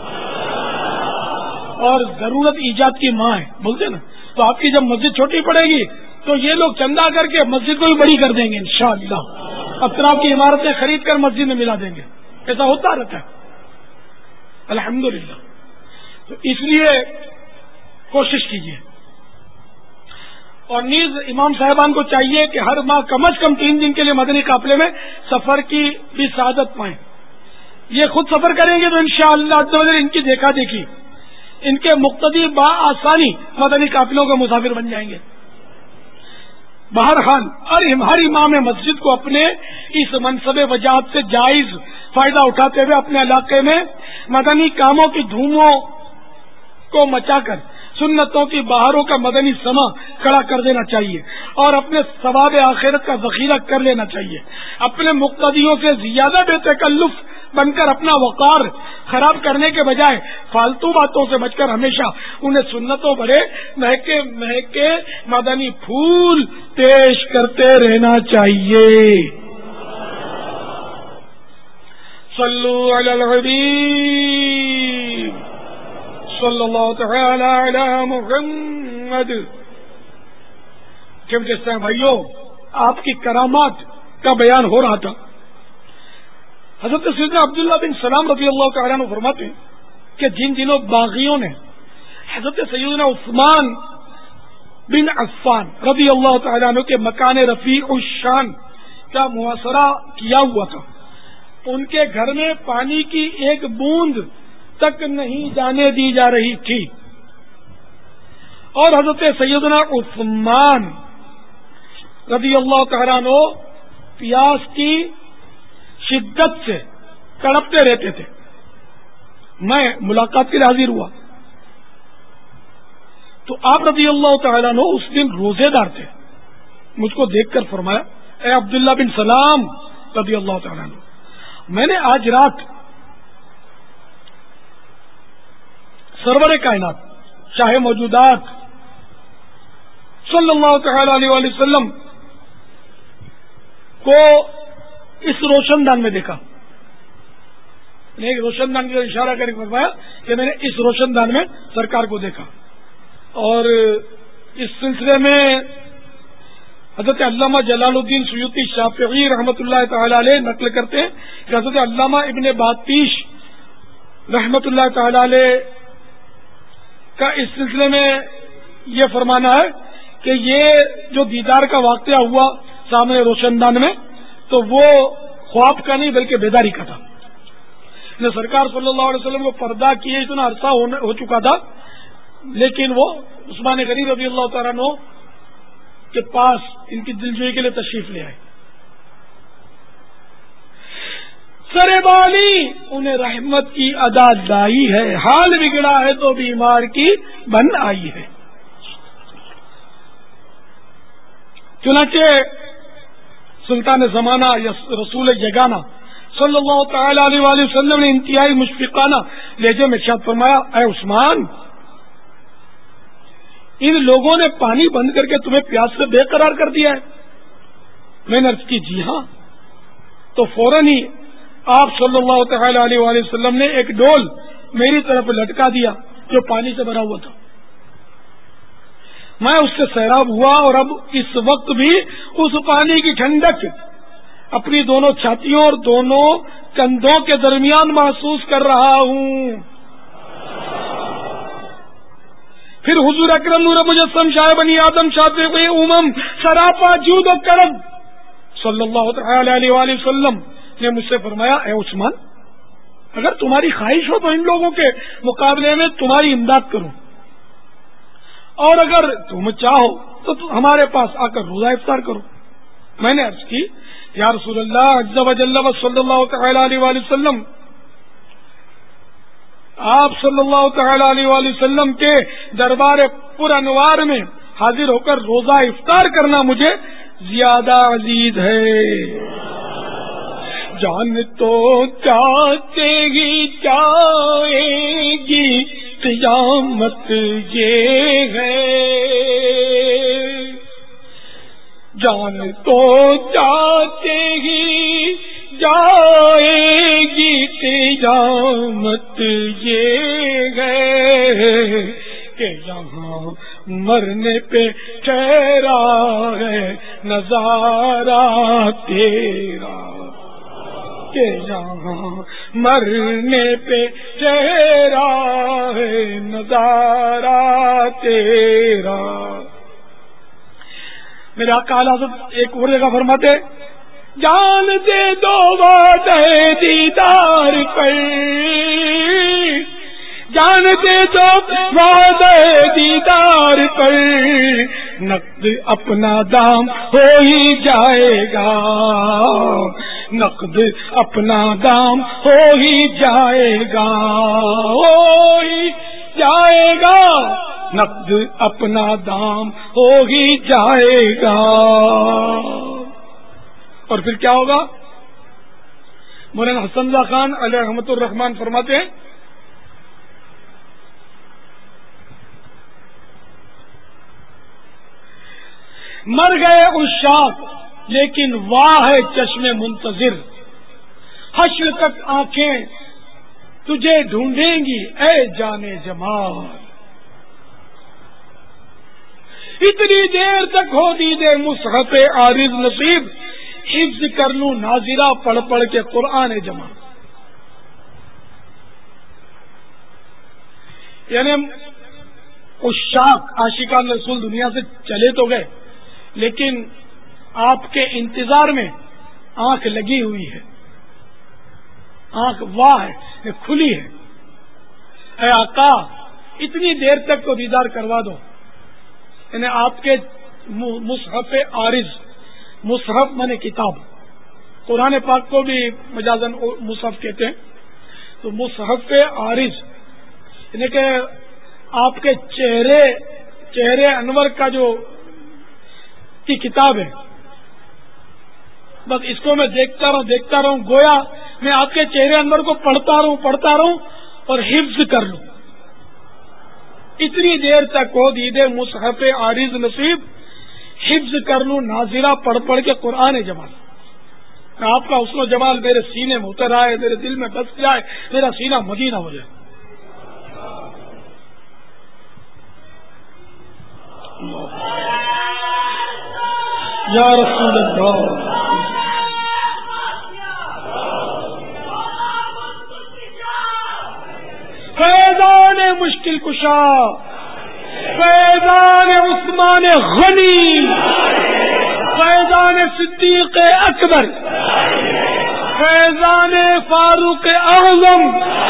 اور ضرورت ایجاد کی ماں ہے بولتے نا, تو آپ کی جب مسجد چھوٹی پڑے گی تو یہ لوگ چندہ کر کے مسجد کو بھی بڑی کر دیں گے انشاءاللہ. اطراف کی عمارتیں خرید کر مسجد میں ملا دیں گے. ایسا ہوتا رہتا ہے الحمدللہ. تو اس لیے کوشش کیجیے. اور نیز امام صاحبان کو چاہیے کہ ہر ماہ کم از کم تین دن کے لیے مدنی قافلے میں سفر کی بھی سعادت پائیں. یہ خود سفر کریں گے تو انشاءاللہ ان کی دیکھا دیکھی ان کے مقتدی با آسانی مدنی قافلوں کے مسافر بن جائیں گے. بہرحال ہر امام مسجد کو اپنے اس منصب وجاہت سے جائز فائدہ اٹھاتے ہوئے اپنے علاقے میں مدنی کاموں کی دھوموں کو مچا کر سنتوں کی بہاروں کا مدنی سما کھڑا کر دینا چاہیے اور اپنے ثواب آخرت کا ذخیرہ کر لینا چاہیے. اپنے مقتدیوں سے زیادہ بے تکلف بن کر اپنا وقار خراب کرنے کے بجائے فالتو باتوں سے بچ کر ہمیشہ انہیں سنتوں بڑے مہکے مہکے مدنی پھول پیش کرتے رہنا چاہیے. صلو علی الحبیب صلی اللہ تعالی علی محمد. کیوں کہتے ہیں بھائیوں, آپ کی کرامات کا بیان ہو رہا تھا. حضرت سیدنا عبداللہ بن سلام رضی اللہ تعالیٰ عنہ فرماتے ہیں کہ جن دنوں باغیوں نے حضرت سیدنا عثمان بن عفان رضی اللہ تعالیٰ عنہ کے مکان رفیع الشان کا محاصرہ کیا ہوا تھا, ان کے گھر میں پانی کی ایک بوند تک نہیں جانے دی جا رہی تھی اور حضرت سیدنا عثمان رضی اللہ تعالیٰ عنہ پیاس کی شدت سے تڑپتے رہتے تھے. میں ملاقات کے لیے حاضر ہوا تو آپ رضی اللہ تعالیٰ عنہ اس دن روزے دار تھے. مجھ کو دیکھ کر فرمایا, اے عبداللہ بن سلام رضی اللہ تعالیٰ عنہ, میں نے آج رات سرور کائنات شاہ موجودات صلی اللہ تعالی علیہ وآلہ وسلم کو اس روشن دان میں دیکھا. میں نے ایک روشن دان کی اشارہ کر کے فرمایا کہ میں نے اس روشن دان میں سرکار کو دیکھا. اور اس سلسلے میں حضرت علامہ جلال الدین سیوطی شافعی رحمۃ اللہ تعالی علیہ نقل کرتے ہیں کہ حضرت علامہ ابن باتیش رحمۃ اللہ تعالی علیہ کا اس سلسلے میں یہ فرمانا ہے کہ یہ جو دیدار کا واقعہ ہوا سامنے روشن دان میں تو وہ خواب کا نہیں بلکہ بیداری کا تھا. سرکار صلی اللہ علیہ وسلم کو پردہ کیے اتنا عرصہ ہو چکا تھا, لیکن وہ عثمان غنی رضی اللہ تعالیٰ عنہ کے پاس ان کی دلجوئی کے لیے تشریف لے آئے. سرے بالی انہیں رحمت کی ادا دائی ہے, حال بگڑا ہے تو بیمار کی بن آئی ہے. چنانچہ سلطان زمانہ یا رسول یگانہ صلی اللہ تعالی علیہ وآلہ وسلم نے انتہائی مشفقانہ لہجے میں ارشاد فرمایا, اے عثمان, ان لوگوں نے پانی بند کر کے تمہیں پیاس سے بے قرار کر دیا ہے. میں نے عرض کی جی ہاں. تو فوراً ہی آپ صلی اللہ تعالی علیہ وآلہ وسلم نے ایک ڈول میری طرف لٹکا دیا جو پانی سے بھرا ہوا تھا. میں اس سے سیراب ہوا اور اب اس وقت بھی اس پانی کی ٹھنڈک اپنی دونوں چھاتیوں اور دونوں کندھوں کے درمیان محسوس کر رہا ہوں. پھر حضور اکرم نور مجسم شاہ بنی آدم شافع امم سراپا جود و کرم صلی اللہ تعالی علیہ وآلہ وسلم نے مجھ سے فرمایا, اے عثمان, اگر تمہاری خواہش ہو تو ان لوگوں کے مقابلے میں تمہاری امداد کروں، اور اگر تم چاہو تو ہمارے پاس آ کر روزہ افطار کرو۔ میں نے عرض کی یا رسول اللہ عز و جل و صلی اللہ تعالی علیہ وآلہ وسلم، آپ صلی اللہ تعالی علیہ وآلہ وسلم کے دربار پر انوار میں حاضر ہو کر روزہ افطار کرنا مجھے زیادہ عزیز ہے۔ جان تو چاہتے ہی جائے گی قیامت یہ ہے، جان تو چاہتے ہی جائے گی قیامت یہ ہے کہ یہاں مرنے پہ ٹھہرا ہے نظارہ تیرا، کہ یہاں مرنے پہ ٹھہرا ہے نظارہ تیرا۔ میرے آقا حضرت ایک اور جگہ فرماتے جان دے دو وعدہ دیدار پر، جان دے دو وعدہ دیدار پر، نقد اپنا دام ہو ہی جائے گا، نقد اپنا دام ہو ہی جائے گا، ہو ہی جائے گا، نقد اپنا دام ہو ہی جائے گا۔ اور پھر کیا ہوگا؟ مولانا حسن اللہ خان علیہ رحمت الرحمان فرماتے ہیں مر گئے عشاق لیکن واہ ہے چشم منتظر، حشر تک آنکھیں تجھے ڈھونڈیں گی اے جانے جمال، اتنی دیر تک ہو دیدے مصحف عارض نصیب، حفظ کر لوں ناظرہ پڑھ پڑھ کے قرآن جمع۔ یعنی عشاق عاشقان رسول دنیا سے چلے تو گئے، لیکن آپ کے انتظار میں آنکھ لگی ہوئی ہے، آنکھ واہ ہے، کھلی ہے۔ اے آقا اتنی دیر تک تو دیدار کروا دو۔ یعنی آپ کے مصحف عارض، مصحف مانے کتاب، قرآن پاک کو بھی مجازن مصحف کہتے ہیں، تو مصحف عارض یعنی کہ آپ کے چہرے چہرے انور کا جو کی کتاب ہے، بس اس کو میں دیکھتا رہوں دیکھتا رہوں گویا میں آپ کے چہرے انور کو پڑھتا رہوں پڑھتا رہوں اور حفظ کر لوں۔ اتنی دیر تک ہو دیدے مصحف عارض نصیب، حفظ کر لوں ناظرہ پڑھ پڑھ کے قرآن جمال۔ آپ کا حسن و جمال میرے سینے میں اتر آئے، میرے دل میں بس جائے، میرا سینہ مدینہ ہو جائے۔ یا رسول اللہ، فیضان مشکل کشا، فیضان عثمان غنی، فیضان صدیق اکبر، فیضان فاروق اعظم،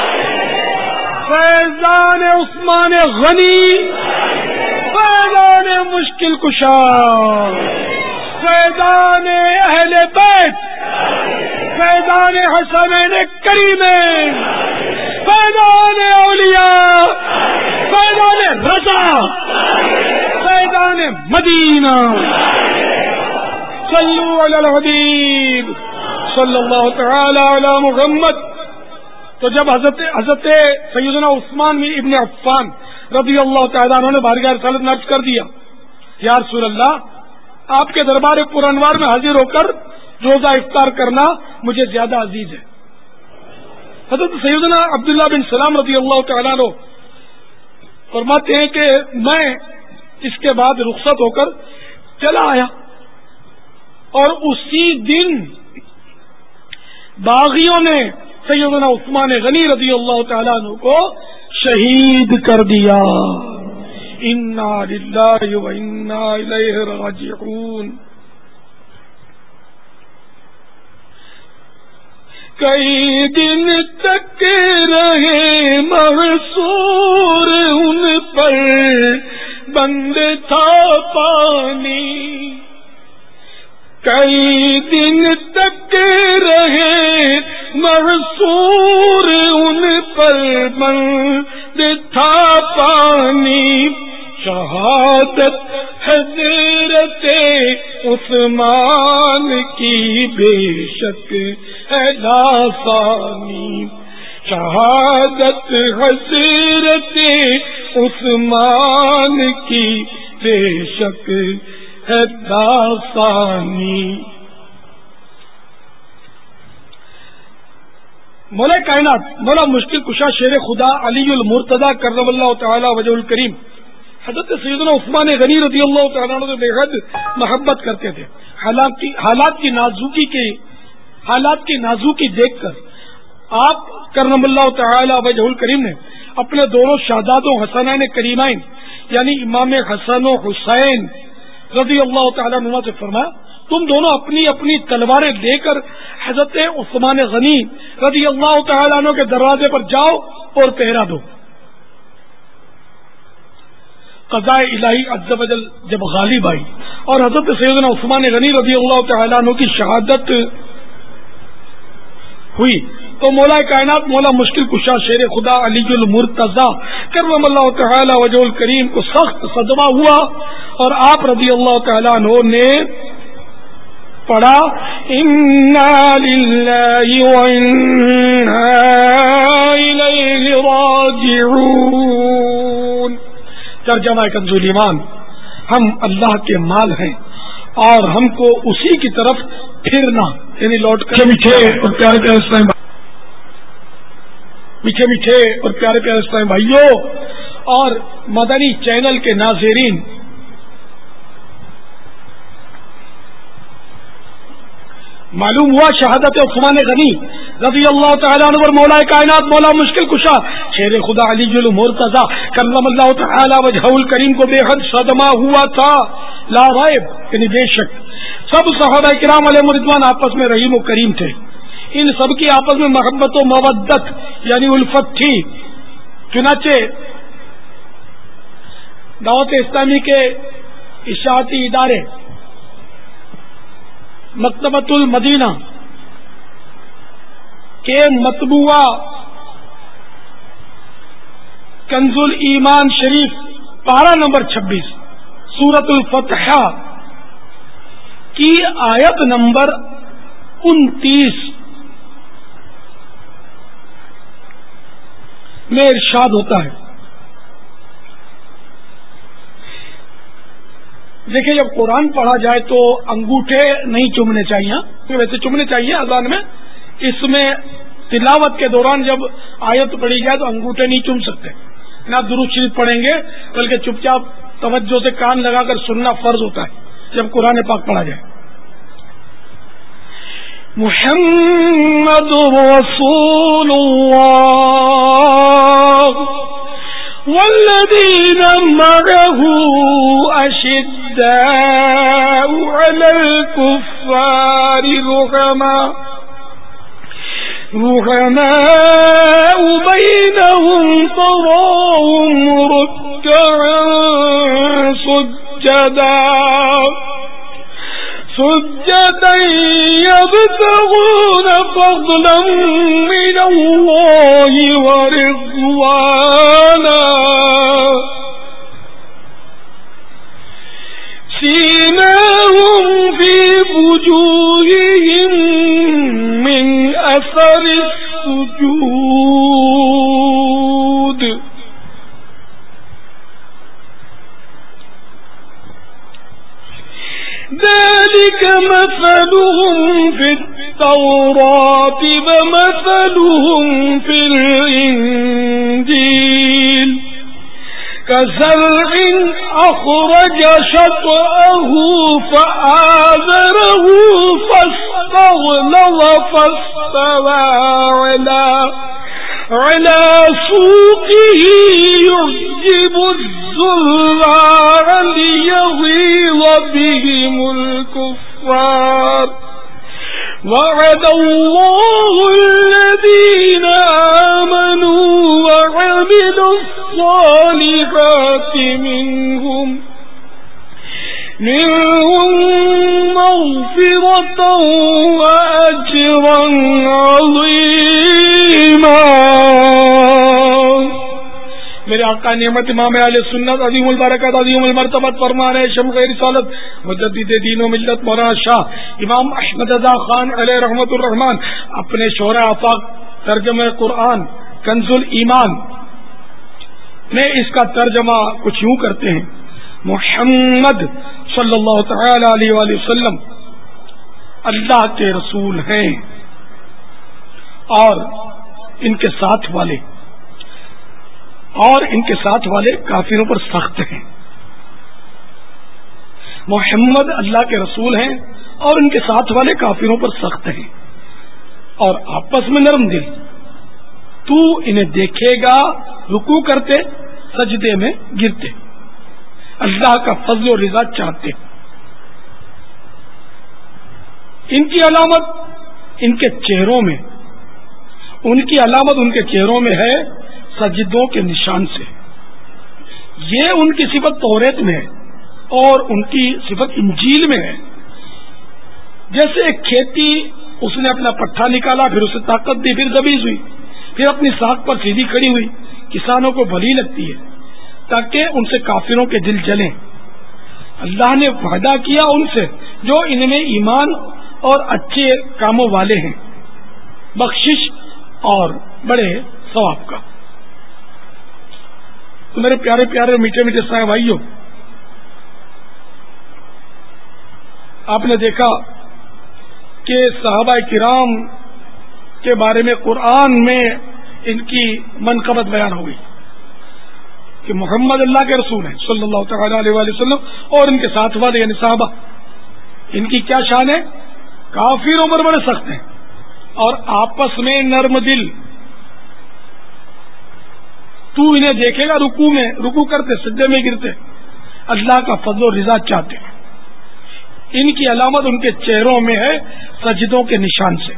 فیضان عثمان غنی، فیضان مشکل کشا، فیضان اہل بیت، فیضان حسنین کریمین، فیضان اولیاء، فیضان رضا، فیضان مدینہ، صلو علی الحبیب صلی اللہ تعالی علی محمد۔ تو جب حضرت حضرت سیدنا عثمان ابن عفان رضی اللہ تعالیٰ عنہ نے بارگاہ رسالت میں عرض کر دیا یا رسول اللہ، آپ کے دربار پر انوار میں حاضر ہو کر روزہ افطار کرنا مجھے زیادہ عزیز ہے۔ حضرت سیدنا عبداللہ بن سلام رضی اللہ تعالیٰ عنہ فرماتے ہیں کہ میں اس کے بعد رخصت ہو کر چلا آیا، اور اسی دن باغیوں نے سیدنا عثمان غنی رضی اللہ تعالیٰ عنہ کو شہید کر دیا۔ انا للہ و انا الیہ راجعون۔ کئی دن تک رہے محصور ان پر بند تھا پانی، کئی دن تک رہے محصور ان پر بند تھا پانی، شہادت حضرت عثمان کی بے شک ہے لاسانی، شہادت حضرت عثمان کی بے شک ہے لاسانی۔ مولا کائنات مولا مشکل کشا شیر خدا علی المرتضی کرم اللہ تعالی وجہ الکریم حضرت سیدنا عثمان غنی رضی اللہ تعالیٰ عنہ سے بے حد محبت کرتے تھے۔ حالات کی حالات کی نازکی کے حالات کی نازکی دیکھ کر آپ کرم اللہ تعالی وجہ الکریم نے اپنے دونوں شہزادوں حسنین کریمین یعنی امام حسن و حسین رضی اللہ تعالیٰ عنہ سے فرمایا، تم دونوں اپنی اپنی تلواریں لے کر حضرت عثمان غنی رضی اللہ تعالیٰ عنہ کے دروازے پر جاؤ اور پہرا دو۔ قضاء الہی عز و جل جب غالب آئی اور حضرت سیدنا عثمان غنی رضی اللہ تعالیٰ عنہ کی شہادت ہوئی تو مولا کائنات مولا مشکل کشا شیر خدا علی المرتضی کرم اللہ تعالی وجہ الکریم کو سخت صدمہ ہوا اور آپ رضی اللہ تعالیٰ عنہ نے پڑھا انا للہ وانا الیہ راجعون۔ ترجمہ کنز ایمان، ہم اللہ کے مال ہیں اور ہم کو اسی کی طرف پھرنا یعنی لوٹ کر میٹھے اور پیارے پیارے اسلام میٹھے میٹھے اور پیارے پیارے اسلام بھائیوں اور مدنی چینل کے ناظرین، معلوم ہوا شہادت عثمان غنی رضی اللہ تعالیٰ عنہ پر مولا کائنات مولا مشکل کشا شیر خدا علی المرتضی کرم اللہ تعالی وجہ الکریم کو بے حد صدمہ ہوا تھا۔ لا ریب یعنی بے شک سب صحابہ کرام علیہ رضوان آپس میں رحیم و کریم تھے، ان سب کی آپس میں محبت و مودت یعنی الفت تھی، چنانچہ دعوت اسلامی کے اشاعتی ادارے مکتبۃ المدینہ کے مطبوعہ کنز ایمان شریف پارہ نمبر چھبیس سورۃ الفتح کی آیت نمبر انتیس میں ارشاد ہوتا ہے، دیکھیں جب قرآن پڑھا جائے تو انگوٹھے نہیں چومنے چاہیے، ویسے چومنے چاہیے اذان میں، اس میں تلاوت کے دوران جب آیت پڑھی جائے تو انگوٹھے نہیں چوم سکتے، نہ درود شریف پڑھیں گے بلکہ چپ چاپ توجہ سے کان لگا کر سننا فرض ہوتا ہے جب قرآن پاک پڑھا جائے۔ محمد رسول اللہ والذین معه أشداء على الكفار رحماء رحماء بينهم تراهم ركعا سجدا سجدا يبتغون فضلا من الله ورضوانا سيماهم في وجوههم من أثر السجود ذلك مثلهم في التوراة ومثلهم في الإنجيل كزرع أخرج شطأه فآزره فاستغلظ فاستوى على على سوقه يعجب الزراع ليغيظ بهم الكفار وعد الله منهم مغفرة وأجرا عظيما. میرے آقا نعمت امام اہل سنت عظیم البرکت عظیم المرتبت فرمان ہے شمع رسالت مجدد دین و ملت مولانا شاہ امام احمد رضا خان علیہ رحمت الرحمان اپنے شورى آفاق ترجمہ قرآن کنز الایمان میں اس کا ترجمہ کچھ یوں کرتے ہیں: محمد صلی اللہ تعالی علیہ وآلہ وسلم اللہ کے رسول ہیں اور ان کے ساتھ والے اور ان کے ساتھ والے کافروں پر سخت ہیں. محمد اللہ کے رسول ہیں اور ان کے ساتھ والے کافروں پر سخت ہیں اور آپس میں نرم دل. تو انہیں دیکھے گا رکوع کرتے سجدے میں گرتے اللہ کا فضل و رضا چاہتے. ان کی علامت ان کے چہروں میں ان کی علامت ان کے چہروں میں ہے سجدوں کے نشان سے. یہ ان کی صفت توریت میں ہے اور ان کی صفت انجیل میں ہے. جیسے ایک کھیتی اس نے اپنا پٹھا نکالا پھر اسے طاقت دی پھر زبیز ہوئی پھر اپنی ساکھ پر سیدھی کھڑی ہوئی. کسانوں کو بھلی لگتی ہے تاکہ ان سے کافروں کے دل جلیں. اللہ نے وعدہ کیا ان سے جو ان میں ایمان اور اچھے کاموں والے ہیں بخشش اور بڑے ثواب کا. تو میرے پیارے پیارے میٹھے میٹھے سائیں بھائیوں، آپ نے دیکھا کہ صحابہ کرام کے بارے میں قرآن میں ان کی منقبت بیان ہو گئی کہ محمد اللہ کے رسول ہیں صلی اللہ تعالی علیہ وآلہ وسلم اور ان کے ساتھ والے یعنی صحابہ. ان کی کیا شان ہے؟ کافروں پر بڑے سخت ہیں اور آپس میں نرم دل. تو انہیں دیکھے گا رکوع میں رکوع کرتے سجدے میں گرتے اللہ کا فضل و رضا چاہتے ہیں. ان کی علامت ان کے چہروں میں ہے سجدوں کے نشان سے.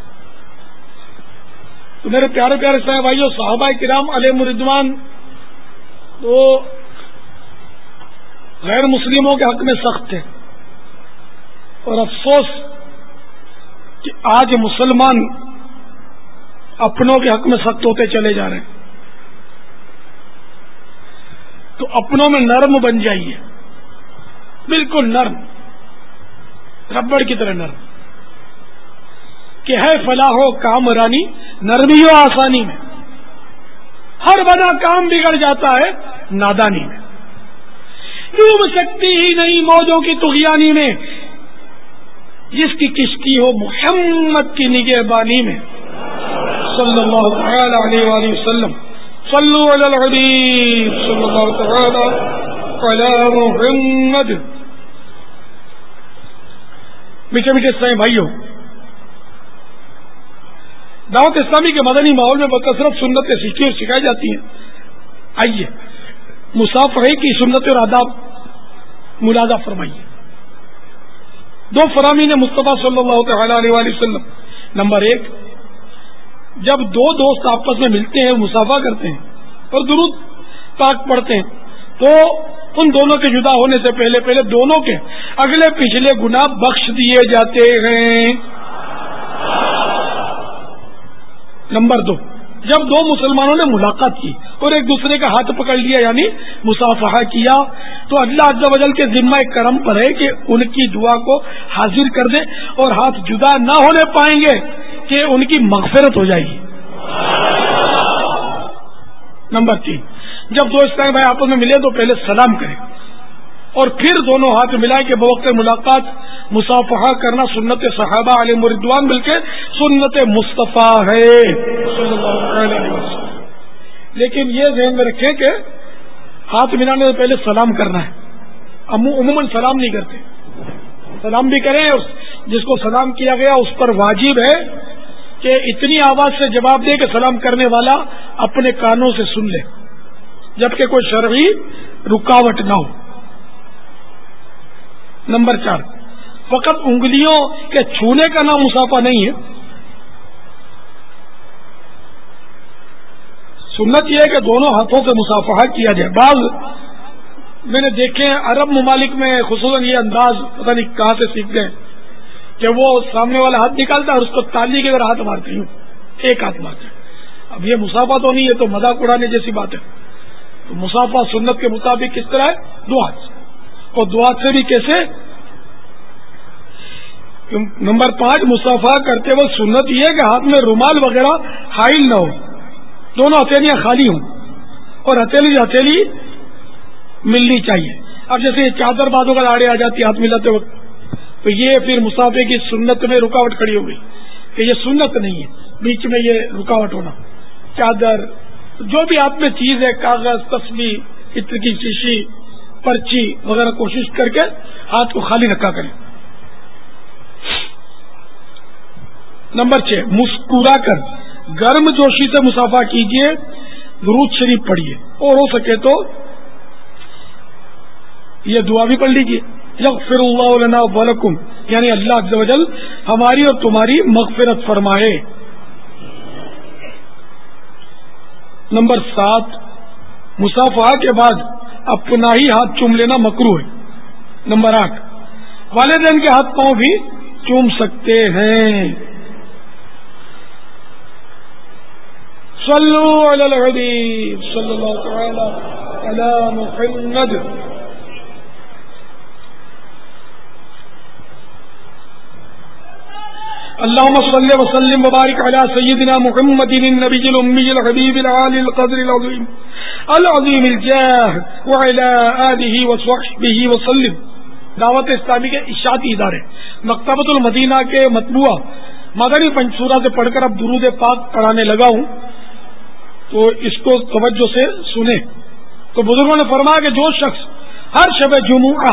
تو میرے پیارے پیارے صاحب بھائیوں، صحابہ کرام علیہ رضوان تو غیر مسلموں کے حق میں سخت تھے اور افسوس کہ آج مسلمان اپنوں کے حق میں سخت ہوتے چلے جا رہے ہیں. تو اپنوں میں نرم بن جائیے، بالکل نرم، ربڑ کی طرح نرم. کہ ہے فلاح و کامرانی نرمی و آسانی میں، ہر بنا کام بگڑ جاتا ہے نادانی میں. ڈوب سکتی ہی نہیں موجوں کی طغیانی میں جس کی کشتی ہو محمد کی نگہبانی میں. صلی اللہ تعالی علیہ وآلہ وسلم. صلو علی الحبیب صلی اللہ تعالی علی محمد. میٹھے میٹھے سائیں بھائیوں، دعوت اسلامی کے مدنی ماحول میں بکثرت سنتیں سیکھی اور سکھائی جاتی ہیں. آئیے مصافحے کی سنت اور آداب ملاحظہ فرمائیے. دو فرامین مصطفیٰ صلی اللہ تعالی علیہ وآلہ وسلم. نمبر ایک، جب دو دوست آپس میں ملتے ہیں مصافحہ کرتے ہیں اور درود پاک پڑھتے ہیں تو ان دونوں کے جدا ہونے سے پہلے پہلے دونوں کے اگلے پچھلے گناہ بخش دیے جاتے ہیں. نمبر دو، جب دو مسلمانوں نے ملاقات کی اور ایک دوسرے کا ہاتھ پکڑ لیا یعنی مصافحہ کیا تو اللہ عز و جل کے ذمہ کرم پر ہے کہ ان کی دعا کو حاضر کر دے اور ہاتھ جدا نہ ہونے پائیں گے کہ ان کی مغفرت ہو جائے گی. نمبر تین، جب دو اسلامی بھائی آپس میں ملے تو پہلے سلام کریں اور پھر دونوں ہاتھ ملائے کہ بوقت ملاقات مصافحہ کرنا سنت صحابہ علیہ رضوان بلکہ سنت مصطفیٰ ہے صلی اللہ علیہ وسلم. لیکن یہ ذہن میں رکھیں کہ ہاتھ ملانے سے پہلے سلام کرنا ہے. عموماً سلام نہیں کرتے، سلام بھی کریں. جس کو سلام کیا گیا اس پر واجب ہے کہ اتنی آواز سے جواب دے کہ سلام کرنے والا اپنے کانوں سے سن لے جبکہ کوئی شرعی رکاوٹ نہ ہو. نمبر چار، فقط انگلیوں کے چھونے کا نام مصافحہ نہیں ہے. سنت یہ ہے کہ دونوں ہاتھوں سے مصافحہ کیا جائے. بعض میں نے دیکھے عرب ممالک میں خصوصاً یہ انداز پتہ نہیں کہاں سے سیکھ گئے کہ وہ سامنے والا ہاتھ نکالتا ہے اور اس کو تالی کے اگر ہاتھ مارتے ہوں ایک ہاتھ مارتے ہیں. اب یہ مسافہ تو نہیں ہے, تو مذاق اڑانے جیسی بات ہے. تو مسافہ سنت کے مطابق کس طرح ہے؟ دو ہاتھ سے. اور دو ہاتھ سے بھی کیسے؟ نمبر پانچ, مسافہ کرتے وقت سنت یہ ہے کہ ہاتھ میں رومال وغیرہ حائل نہ ہو, دونوں ہتھیلیاں خالی ہوں اور ہتھیلی ہتھیلی ملنی چاہیے. اب جیسے یہ چادر بازوں کا آڑے آ جاتی ہے ہاتھ ملاتے وقت, تو یہ پھر مسافے کی سنت میں رکاوٹ کھڑی ہو گئی کہ یہ سنت نہیں ہے بیچ میں یہ رکاوٹ ہونا. چادر جو بھی ہاتھ میں چیز ہے, کاغذ, تسبیح, عطر کی شیشی, پرچی وغیرہ, کوشش کر کے ہاتھ کو خالی رکھا کریں. نمبر چھ, مسکرا کر گرم جوشی سے مسافہ کیجیے, درود شریف پڑھیے اور ہو سکے تو یہ دعا بھی پڑھ لیجیے, یغفر اللہ لنا ولکم, یعنی اللہ عز و جل ہماری اور تمہاری مغفرت فرمائے. نمبر سات, مصافحہ کے بعد اپنا ہی ہاتھ چوم لینا مکروہ ہے. نمبر آٹھ, والدین کے ہاتھ پاؤں بھی چوم سکتے ہیں. صلو علی الحبیب صلی اللہ تعالی علی محمد. اللهم صل وسلم وبارك على سيدنا محمد النبي الأمي الحبيب العالي القدر العظيم العظيم الجاه وعلى آله وصحبه وسلم. دعوت اسلامی کے اشاعتی ادارے مکتبۃ المدینہ کے مطبوعہ مدنی پنچورہ سے پڑھ کر اب درود پاک پڑھانے لگا ہوں, تو اس کو توجہ سے سنیں. تو بزرگوں نے فرمایا کہ جو شخص ہر شب جمعہ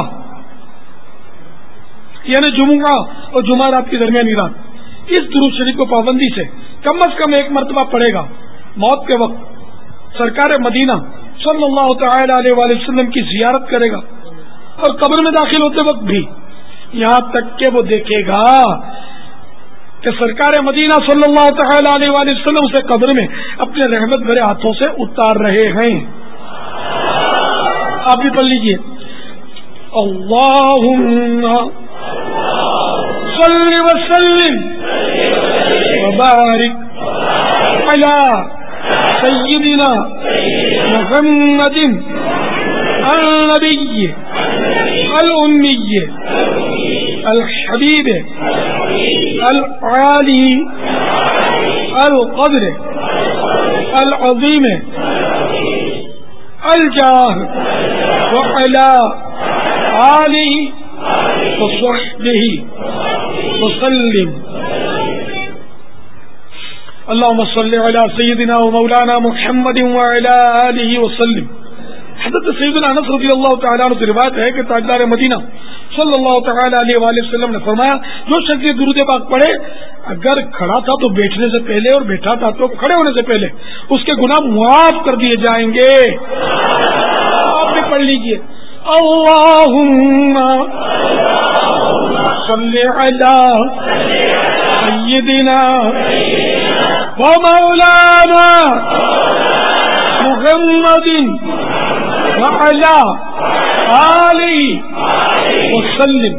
یعنی جمعہ اور جمعہ رات کی درمیانی رات اس درود شریف کو پابندی سے کم از کم ایک مرتبہ پڑھے گا, موت کے وقت سرکار مدینہ صلی اللہ تعالی علیہ وآلہ وسلم کی زیارت کرے گا اور قبر میں داخل ہوتے وقت بھی یہاں تک کہ وہ دیکھے گا کہ سرکار مدینہ صلی اللہ تعالی علیہ وآلہ وسلم سے قبر میں اپنے رحمت بھرے ہاتھوں سے اتار رہے ہیں. آپ بھی پڑھ لیجیے, اللہم صل وسلم وبارک علی سیدنا محمد النبی الأمی الحبیب العالی القدر العظیم الجاہ وعلی آلہ وصحبہ وسلم. اللهم صل على سيدنا ومولانا محمد وعلى آله وسلم. حضرت سیدنا انس رضی اللہ تعالیٰ عنہ سے روایت ہے کہ تاجدار مدینہ صلی اللہ تعالی علیہ وآلہ وسلم نے فرمایا, جو شخص درود پاک پڑھے اگر کھڑا تھا تو بیٹھنے سے پہلے اور بیٹھا تھا تو کھڑے ہونے سے پہلے اس کے گناہ معاف کر دیے جائیں گے. آپ بھی پڑھ لیجئے, اللہم صل علی سیدنا ومولانا محمد وعلی آلہ وسلم.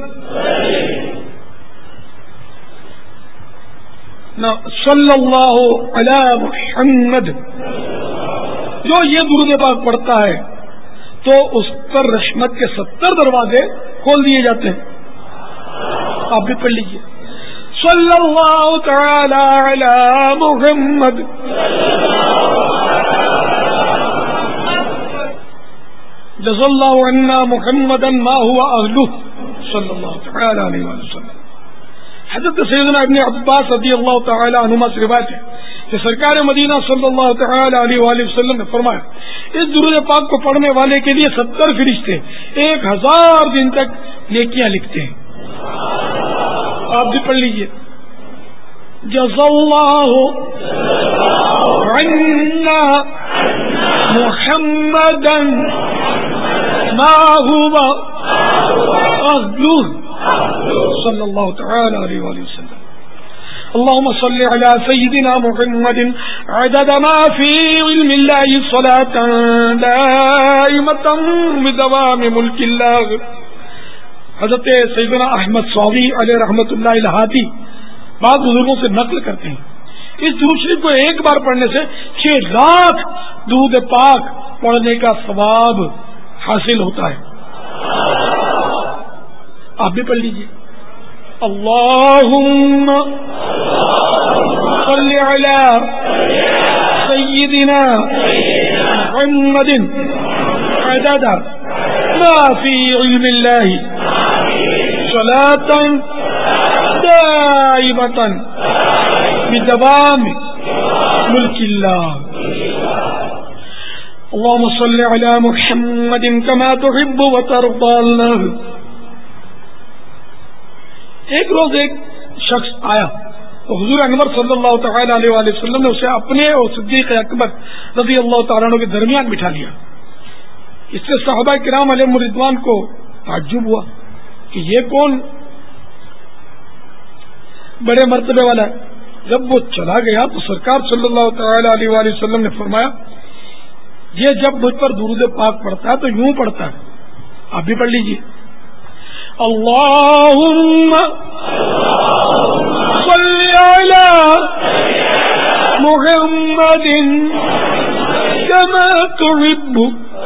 صلی اللہ علی محمد. جو یہ درود پاک پڑھتا ہے تو اس پر رحمت کے ستر دروازے کھول دیے جاتے ہیں. آپ بھی پڑھ لیجیے, صلی اللہ تعالی علی محمد جزا اللہ عنا محمدا ما هو اہلہ صلی اللہ تعالی علیہ وسلم. حضرت سیدنا ابن عباس رضی اللہ تعالی عنہما سے روایت ہے کہ سرکار مدینہ صلی اللہ تعالی علیہ وآلہ وسلم نے فرمایا, اس درود پاک کو پڑھنے والے کے لیے ستر فرشتے ایک ہزار دن تک نیکیاں لکھتے ہیں. آپ بھی پڑھ لیجئے, جزا اللہ عنا محمدا ما هو اہلہ صلی اللہ تعالی علیہ وآلہ وسلم. اللهم صل على سيدنا محمد عدد ما في علم الله صلاة دائمة بدوام ملك الله. حضرت سیدنا احمد صاوی علیہ رحمۃ اللہ الہاتی بعض بزرگوں سے نقل کرتے ہیں اس درود شریف کو ایک بار پڑھنے سے چھ لاکھ درود پاک پڑھنے کا ثواب حاصل ہوتا ہے. آپ بھی پڑھ لیجیے. اللہم صل علی سیدنا محمد عدد ما فی علم اللہ صلاة دائمة بدوام ملک اللہ. اللهم صل على محمد كما تحب وترضى الله. ایک روز ایک شخص آیا تو حضور انور صلی اللہ تعالی علیہ وآلہ وسلم نے اسے اپنے اور صدیق اکبر رضی اللہ تعالیٰ عنہ کے درمیان بٹھا لیا. اس سے صحابہ کرام علیہم رضوان کو تعجب ہوا کہ یہ کون بڑے مرتبے والا ہے. جب وہ چلا گیا تو سرکار صلی اللہ تعالی علیہ وآلہ وسلم نے فرمایا یہ جب مجھ پر درود پاک پڑھتا ہے تو یوں پڑھتا ہے. آپ بھی پڑھ لیجیے. اللہم صلی علی محمد کما تحب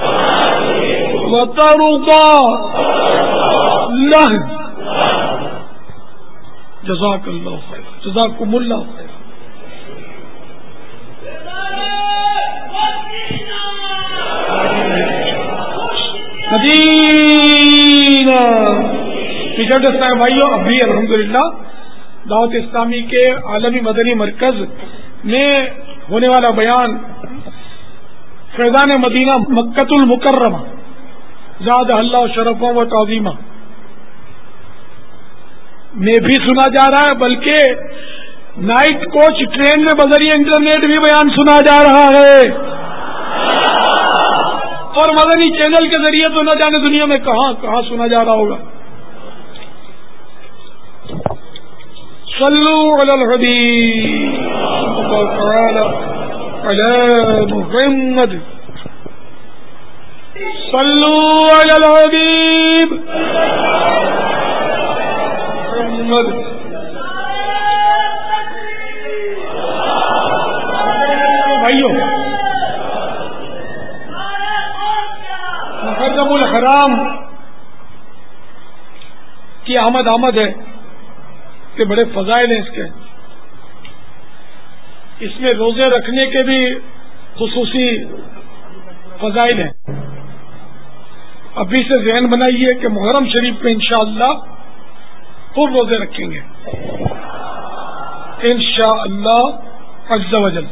وترضى لہ. جزاک اللہ خیر. جزاکم اللہ خیر. مدینہ بھائیوں ابھی الحمدللہ دعوت اسلامی کے عالمی مدنی مرکز میں ہونے والا بیان فیضان مدینہ مکۃ المکرمہ زاد اللہ شرفوں و تعظیمہ میں بھی سنا جا رہا ہے بلکہ نائٹ کوچ ٹرین میں بذریعہ انٹرنیٹ بھی بیان سنا جا رہا ہے اور مدنی چینل کے ذریعے تو نہ جانے دنیا میں کہاں کہاں سنا جا رہا ہوگا. صلو علی الحبیب علی محمد. صلو علی الحبیب محمد. بھائیو محرم الحرام کی آمد آمد ہے کہ بڑے فضائل ہیں اس کے. اس میں روزے رکھنے کے بھی خصوصی فضائل ہیں. ابھی سے ذہن بنائیے کہ محرم شریف میں انشاءاللہ خوب روزے رکھیں گے انشاءاللہ عز و جل.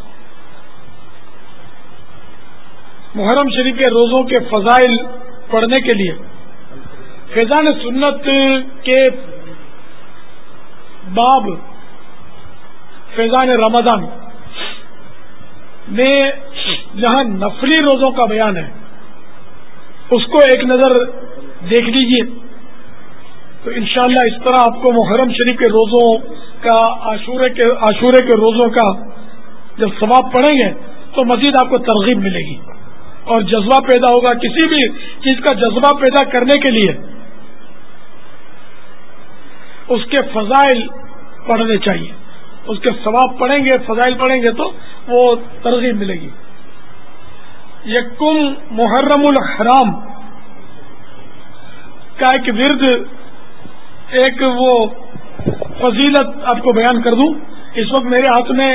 محرم شریف کے روزوں کے فضائل پڑھنے کے لیے فیضان سنت کے باب فیضان رمضان میں جہاں نفلی روزوں کا بیان ہے اس کو ایک نظر دیکھ لیجیے تو انشاءاللہ اس طرح آپ کو محرم شریف کے روزوں کا عاشورے کے عاشورے کے روزوں کا جب ثواب پڑھیں گے تو مزید آپ کو ترغیب ملے گی اور جذبہ پیدا ہوگا. کسی بھی چیز کا جذبہ پیدا کرنے کے لیے اس کے فضائل پڑھنے چاہیے. اس کے ثواب پڑھیں گے فضائل پڑھیں گے تو وہ ترغیب ملے گی. یکم محرم الحرام کا ایک ورد ایک وہ فضیلت آپ کو بیان کر دوں. اس وقت میرے ہاتھ میں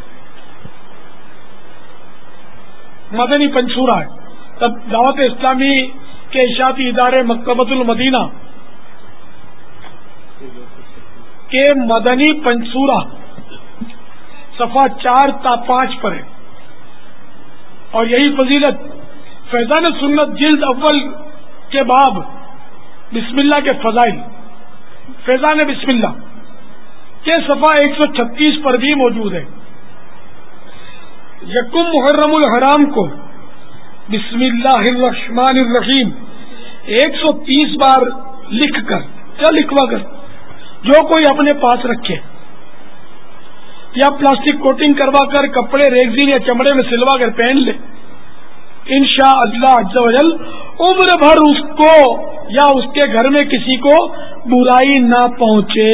مدنی پنصورہ ہے. تب دعوت اسلامی کے اشاعتی ادارے مکتبۃ المدینہ کے مدنی پنصورہ صفحہ چار تا پانچ پر ہے اور یہی فضیلت فیضان سنت جلد اول کے باب بسم اللہ کے فضائل فیضان بسم اللہ کے صفحہ ایک سو چھتیس پر بھی موجود ہے. یکم محرم الحرام کو بسم اللہ الرحمن الرحیم ایک سو تیس بار لکھ کر یا لکھوا کر جو کوئی اپنے پاس رکھے یا پلاسٹک کوٹنگ کروا کر کپڑے ریگزین یا چمڑے میں سلوا کر پہن لے، انشاء اللہ عز و جل عمر بھر اس کو یا اس کے گھر میں کسی کو برائی نہ پہنچے۔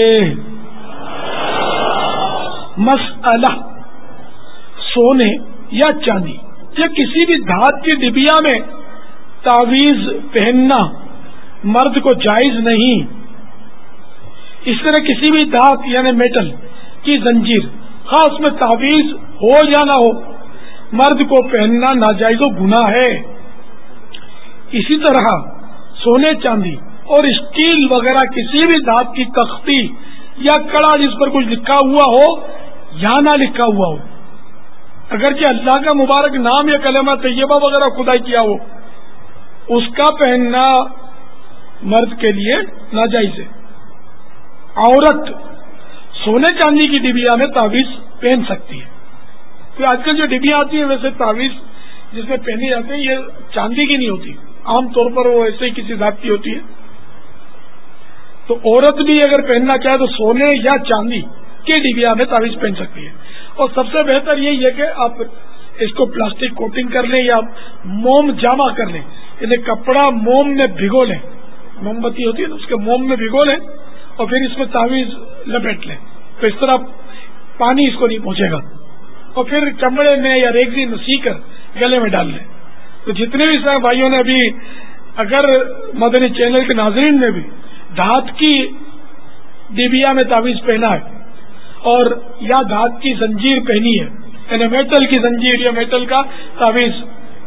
مسئلہ، سونے یا چاندی یا کسی بھی دھات کی ڈبیا میں تعویذ پہننا مرد کو جائز نہیں۔ اس طرح کسی بھی دھات یعنی میٹل کی زنجیر، خاص میں تعویذ ہو یا نہ ہو، مرد کو پہننا ناجائز و گناہ ہے۔ اسی طرح سونے چاندی اور اسٹیل وغیرہ کسی بھی دھات کی تختی یا کڑا جس پر کچھ لکھا ہوا ہو یا نہ لکھا ہوا ہو، اگرچہ اللہ کا مبارک نام یا کلمہ طیبہ وغیرہ کھدائی کیا ہو، اس کا پہننا مرد کے لیے ناجائز ہے۔ عورت سونے چاندی کی ڈبیا میں تعویذ پہن سکتی ہے۔ تو آج کل جو ڈبیاں آتی ہیں ویسے تعویذ جس میں پہنی جاتی ہیں یہ چاندی کی نہیں ہوتی، عام طور پر وہ ایسے ہی کسی ذات کی ہوتی ہے۔ تو عورت بھی اگر پہننا چاہے تو سونے یا چاندی کی ڈبیا میں تعویذ پہن سکتی ہے، اور سب سے بہتر یہی ہے کہ آپ اس کو پلاسٹک کوٹنگ کر لیں یا موم جامع کر لیں، یعنی کپڑا موم میں بھگو لیں، موم بتی ہوتی ہے نا اس کے موم میں بھگو لیں اور پھر اس میں تعویذ لپیٹ لیں، تو اس طرح پانی اس کو نہیں پہنچے گا، اور پھر چمڑے میں یا ریگزین میں سی کر گلے میں ڈال لیں۔ تو جتنے بھی صاحب بھائیوں نے ابھی اگر مدنی چینل کے ناظرین نے بھی دھات کی ڈبیا میں تعویذ پہنا ہے اور یا دھات کی زنجیر پہنی ہے، یعنی میٹل کی زنجیر یا میٹل کا تعویذ،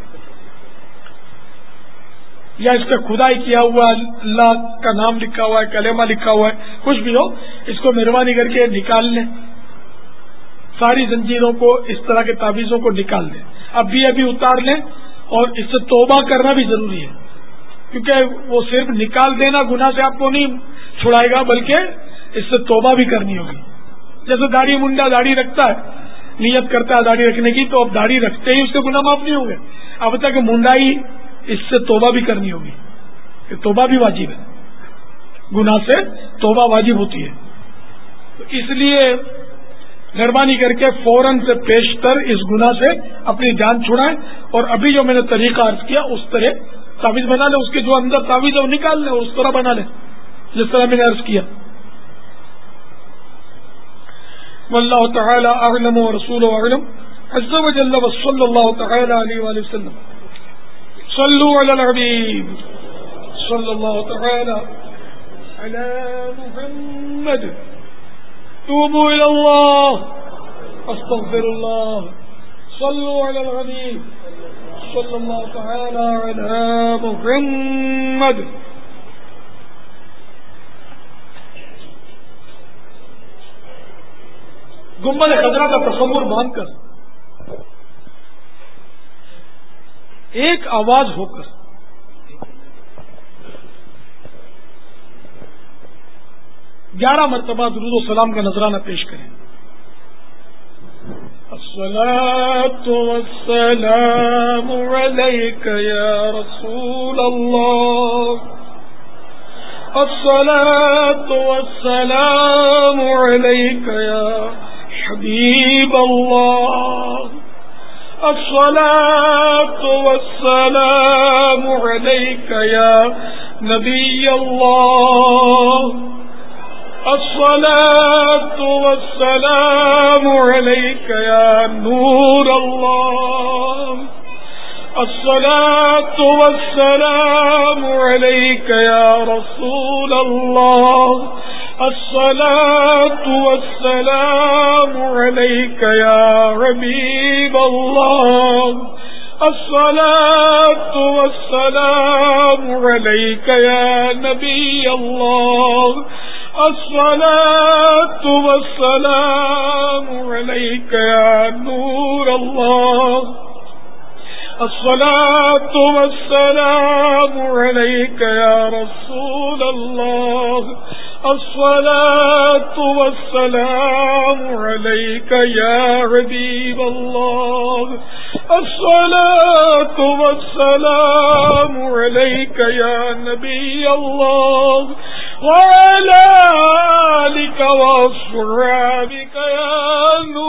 یا اس پہ کھدائی کیا ہوا اللہ کا نام لکھا ہوا ہے، کلمہ لکھا ہوا ہے، کچھ بھی ہو، اس کو مہربانی کر کے نکال لیں، ساری زنجیروں کو، اس طرح کے تعویذوں کو نکال لیں، ابھی ابھی اتار لیں، اور اس سے توبہ کرنا بھی ضروری ہے، کیونکہ وہ صرف نکال دینا گناہ سے آپ کو نہیں چھڑائے گا، بلکہ اس سے توبہ بھی کرنی ہوگی۔ جیسے داڑھی منڈا داڑھی رکھتا ہے، نیت کرتا ہے داڑھی رکھنے کی، تو اب داڑھی رکھتے ہی اس کے گناہ معاف نہیں ہوں گے، اب تک منڈائی اس سے توبہ بھی کرنی ہوگی، کہ توبہ بھی واجب ہے، گناہ سے توبہ واجب ہوتی ہے۔ تو اس لیے مہربانی کر کے فوراً سے پیشتر اس گناہ سے اپنی جان چھڑائیں، اور ابھی جو میں نے طریقہ عرض کیا اس طرح تعویذ بنا لیں، اس کے جو اندر تعویذ ہے وہ نکال لیں اور اس طرح بنا لیں جس طرح میں نے عرض کیا۔ واللہ تعالی اعلم ورسولہ اعلم عز وجل، وصلی اللہ تعالی علیہ وآلہ وسلم۔ صلوا علی الحبیب صلی اللہ تعالی علی محمد۔ توبوا الی اللہ، استغفر اللہ، صلوا علی الحبیب صلی اللہ تعالی علی محمد۔ گنبد خضرا کا تصور مان کر ایک آواز ہو کر گیارہ مرتبہ درود و سلام کا نذرانہ پیش کریں۔ الصلاة والسلام عليك يا رسول الله، الصلاة والسلام عليك يا حبيب الله، الصلاة والسلام عليك يا نبي الله، الصلاة والسلام عليك يا نور الله، الصلاة والسلام عليك يا رسول الله، الصلاة والسلام عليك يا حبيب الله، الصلاة والسلام عليك يا نبي الله، الصلاة والسلام عليك يا نور الله، الصلاة والسلام عليك يا رسول الله، الصلاة والسلام عليك يا حبيب الله، الصلاة والسلام عليك يا نبي الله، وعلى آلك وأصحابك يا نور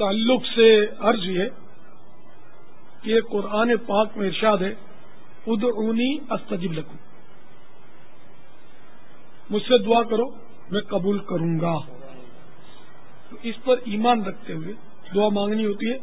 تعلق سے عرض یہ کہ قرآن پاک میں ارشاد ہے ادعونی استجب لکم، مجھ سے دعا کرو میں قبول کروں گا. تو اس پر ایمان رکھتے ہوئے دعا مانگنی ہوتی ہے.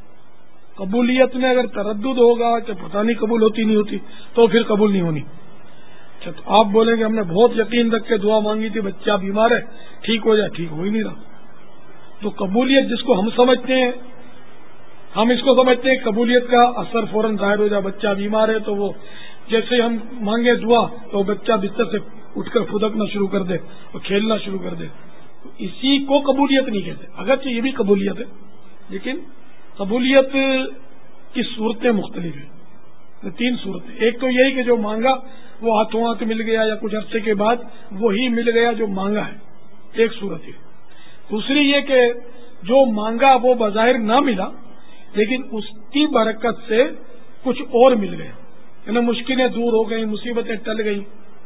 قبولیت میں اگر تردد ہوگا کہ پتہ نہیں قبول ہوتی نہیں ہوتی تو پھر قبول نہیں ہونی. اچھا تو آپ بولیں گے ہم نے بہت یقین رکھ کے دعا مانگی تھی، بچہ بیمار ہے ٹھیک ہو جائے، ٹھیک ہو ہی نہیں رہا. تو قبولیت جس کو ہم سمجھتے ہیں، ہم اس کو سمجھتے ہیں قبولیت کا اثر فوراً ظاہر ہو جائے. بچہ بیمار ہے تو وہ جیسے ہم مانگے دعا تو بچہ بستر سے اٹھ کر پھدکنا شروع کر دے اور کھیلنا شروع کر دے. تو اسی کو قبولیت نہیں کہتے، اگرچہ یہ بھی قبولیت ہے لیکن قبولیت کی صورتیں مختلف ہیں. تین صورتیں، ایک تو یہی کہ جو مانگا وہ ہاتھوں ہاتھ مل گیا یا کچھ عرصے کے بعد وہی مل گیا جو مانگا ہے، ایک صورت ہے. دوسری یہ کہ جو مانگا وہ بظاہر نہ ملا لیکن اس کی برکت سے کچھ اور مل گیا، یعنی مشکلیں دور ہو گئیں، مصیبتیں ٹل گئیں.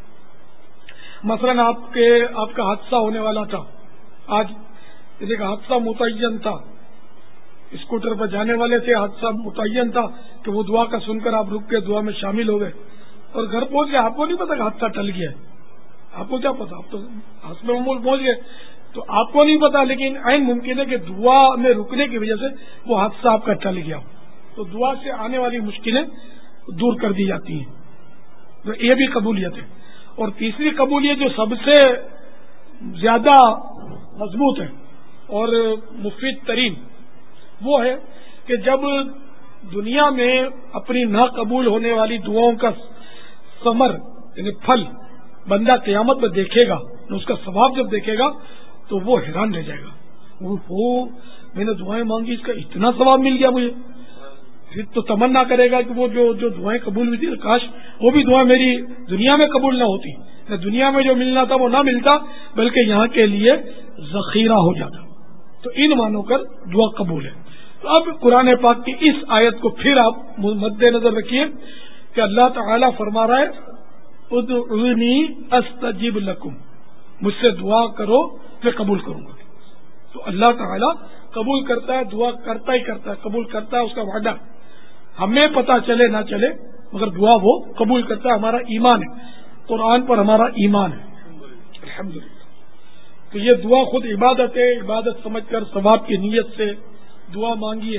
مثلا آپ کے آپ کا حادثہ ہونے والا تھا، آج ایک حادثہ متعین تھا، اسکوٹر پر جانے والے تھے، حادثہ متعین تھا کہ وہ دعا کا سن کر آپ رک کے دعا میں شامل ہو گئے اور گھر پہنچ گئے. آپ کو نہیں پتا کہ حادثہ ٹل گیا ہے، آپ کو کیا پتا، آپ تو حسب معمول پہنچ گئے. تو آپ کو نہیں پتا لیکن عین ممکن ہے کہ دعا میں رکنے کی وجہ سے وہ حادثہ آپ کا ٹل گیا. تو دعا سے آنے والی مشکلیں دور کر دی جاتی ہیں، تو یہ بھی قبولیت ہے. اور تیسری قبولیت جو سب سے زیادہ مضبوط ہے اور مفید ترین وہ ہے کہ جب دنیا میں اپنی ناقبول ہونے والی دعاؤں کا ثمر یعنی پھل بندہ قیامت میں دیکھے گا، اس کا ثواب جب دیکھے گا تو وہ حیران رہ جائے گا. وہ میں نے دعائیں مانگی، اس کا اتنا ثواب مل گیا مجھے. پھر تو تمنا کرے گا کہ وہ جو جو دعائیں قبول ہوئی تھی کاش وہ بھی دعائیں میری دنیا میں قبول نہ ہوتی، نہ دنیا میں جو ملنا تھا وہ نہ ملتا بلکہ یہاں کے لیے ذخیرہ ہو جاتا. تو ان مانوں کر دعا قبول ہے. تو اب قرآن پاک کی اس آیت کو پھر آپ مد نظر رکھیے کہ اللہ تعالیٰ فرما رہا ہے ادعونی استجب لکم، مجھ سے دعا کرو میں قبول کروں گا. تو اللہ تعالیٰ قبول کرتا ہے، دعا کرتا ہی کرتا ہے، قبول کرتا ہے، اس کا وعدہ ہمیں پتہ چلے نہ چلے مگر دعا وہ قبول کرتا ہے. ہمارا ایمان ہے، قرآن پر ہمارا ایمان ہے الحمدللہ. تو یہ دعا خود عبادت ہے، عبادت سمجھ کر ثواب کی نیت سے دعا مانگیے.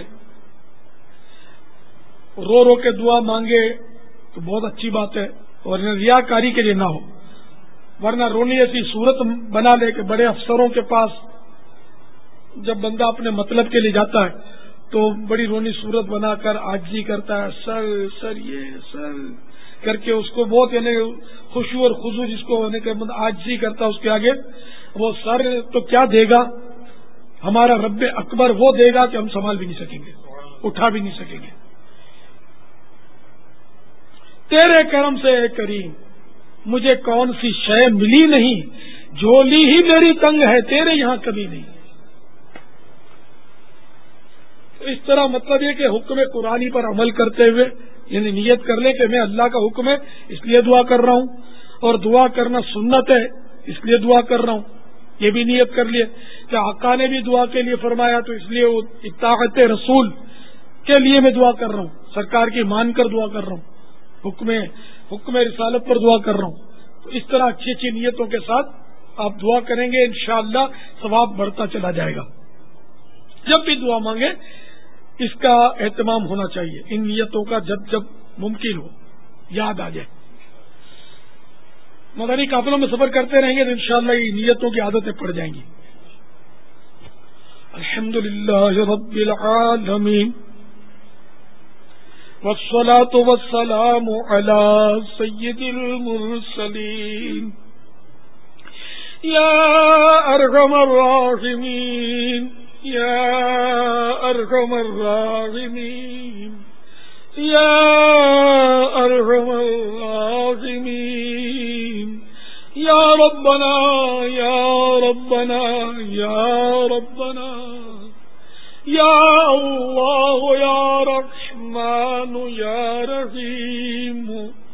رو رو کے دعا مانگے تو بہت اچھی بات ہے اور ریاکاری کے لیے نہ ہو، ورنہ رونے ایسی صورت بنا لے کہ بڑے افسروں کے پاس جب بندہ اپنے مطلب کے لیے جاتا ہے تو بڑی رونی صورت بنا کر عاجزی کرتا ہے، سر سر یہ سر کر کے اس کو بہت یعنی خشوع اور خضوع جس کو ہونے کے عاجزی کرتا ہے اس کے آگے. وہ سر تو کیا دے گا، ہمارا رب اکبر وہ دے گا کہ ہم سنبھال بھی نہیں سکیں گے، اٹھا بھی نہیں سکیں گے. تیرے کرم سے اے کریم مجھے کون سی شے ملی نہیں، جھولی ہی میری تنگ ہے تیرے یہاں کبھی نہیں. اس طرح مطلب یہ کہ حکم قرآنی پر عمل کرتے ہوئے یعنی نیت کر لیں کہ میں اللہ کا حکم ہے اس لیے دعا کر رہا ہوں، اور دعا کرنا سنت ہے اس لیے دعا کر رہا ہوں، یہ بھی نیت کر لیے کہ آقا نے بھی دعا کے لیے فرمایا تو اس لیے اطاعت رسول کے لیے میں دعا کر رہا ہوں، سرکار کی مان کر دعا کر رہا ہوں، حکم حکم رسالت پر دعا کر رہا ہوں. تو اس طرح اچھی اچھی نیتوں کے ساتھ آپ دعا کریں گے انشاءاللہ ثواب بڑھتا چلا جائے گا. جب بھی دعا مانگے اس کا اہتمام ہونا چاہیے، ان نیتوں کا جب جب ممکن ہو یاد آ جائے. مدنی قافلوں میں سفر کرتے رہیں گے تو انشاءاللہ یہ نیتوں کی عادتیں پڑ جائیں گی. الحمدللہ رب العالمین والصلاة والسلام على سید المرسلین یا ارحم الراحمین یا ارحم الراحمین یا ارحم الراحمین یا ربنا یا ربنا یا ربنا یا اللہ یا رحمان یا رحیم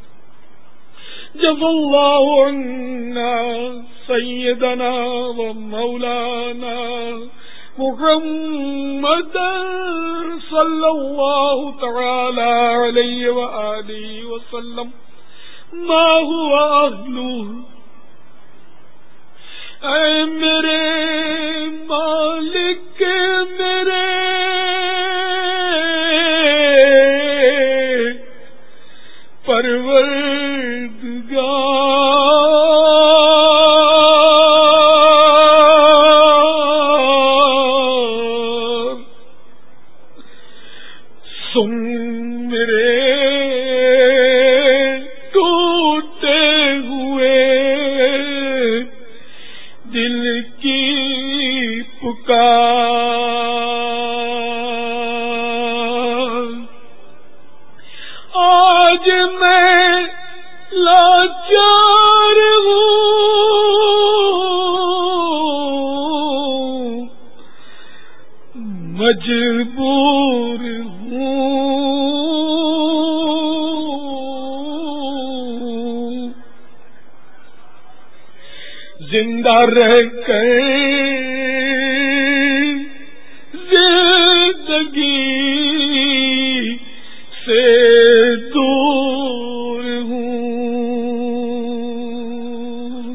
جزا اللہ عنا سیدنا و مولانا محمدا صلی اللہ تعالی علیہ وآلہ وسلم ما هو اہلہ. اے میرے مالک میرے پروردگار، سن میرے ٹوٹے ہوئے دل کی پکار. آج میں لاچار ہوں، مجبور ہوں، زندہ رہ کر زندگی سے دور ہوں.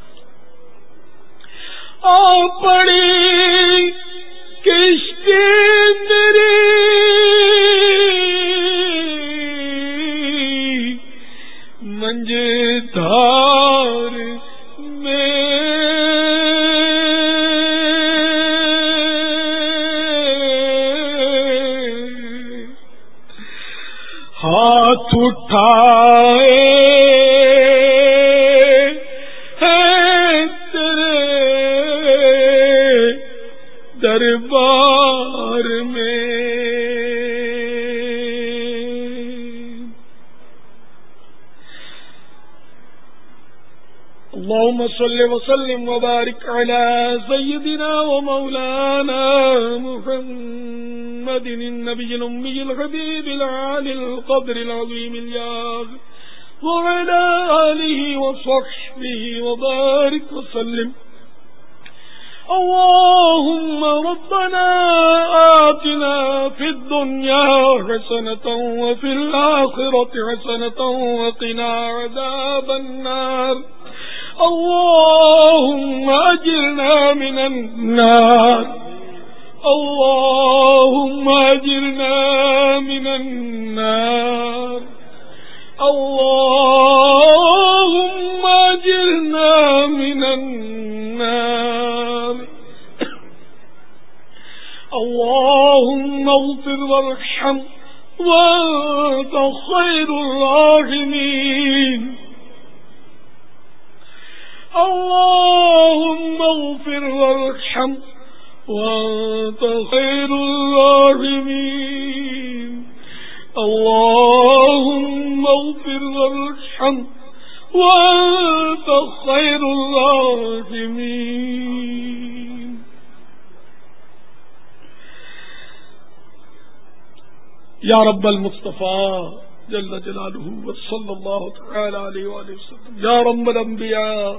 آ پڑی کشتی میری منجھدار میں، ہاتھ اٹھائے ہیں تیرے دربار میں. اللهم صل وسلم وبارك على سيدنا ومولانا محمد النبي الأمي الحبيب العالي القدر العظيم الياغ وعلى آله وصحبه وبارك وسلم. اللهم ربنا آتنا في الدنيا حسنة وفي الآخرة حسنة وقنا عذاب النار. اللهم أجرنا من النار، اللهم أجرنا من النار، اللهم أجرنا من النار. اللهم اغفر وارحم وأنت خير الراحمين. اللهم اغفر وارحم وأنت خير الراحمين. اللهم اغفر وارحم وأنت خير الراحمين. یا رب المصطفیٰ جل جلالہ وصلی اللہ تعالی علیہ وآلہ وسلم، یا رب الانبیاء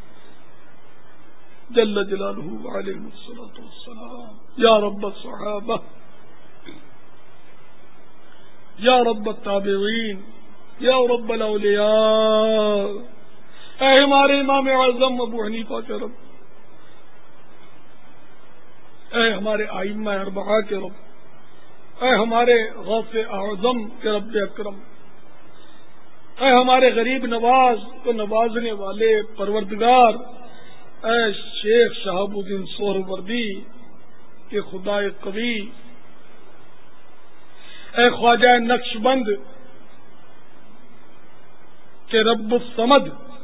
جل جلالہ علیہ الصلاۃ والسلام، یا رب الصحابہ، یا رب التابعین، یا رب الاولیاء. اے ہمارے امام اعظم ابو حنیفہ کے رب، اے ہمارے ائمہ اربعہ کے رب، اے ہمارے غوث اعظم کے رب اکرم، اے ہمارے غریب نواز کو نوازنے والے پروردگار، اے شیخ شہاب الدین سہروردی کے خدا قوی، اے خواجہ نقش بند کے رب الصمد،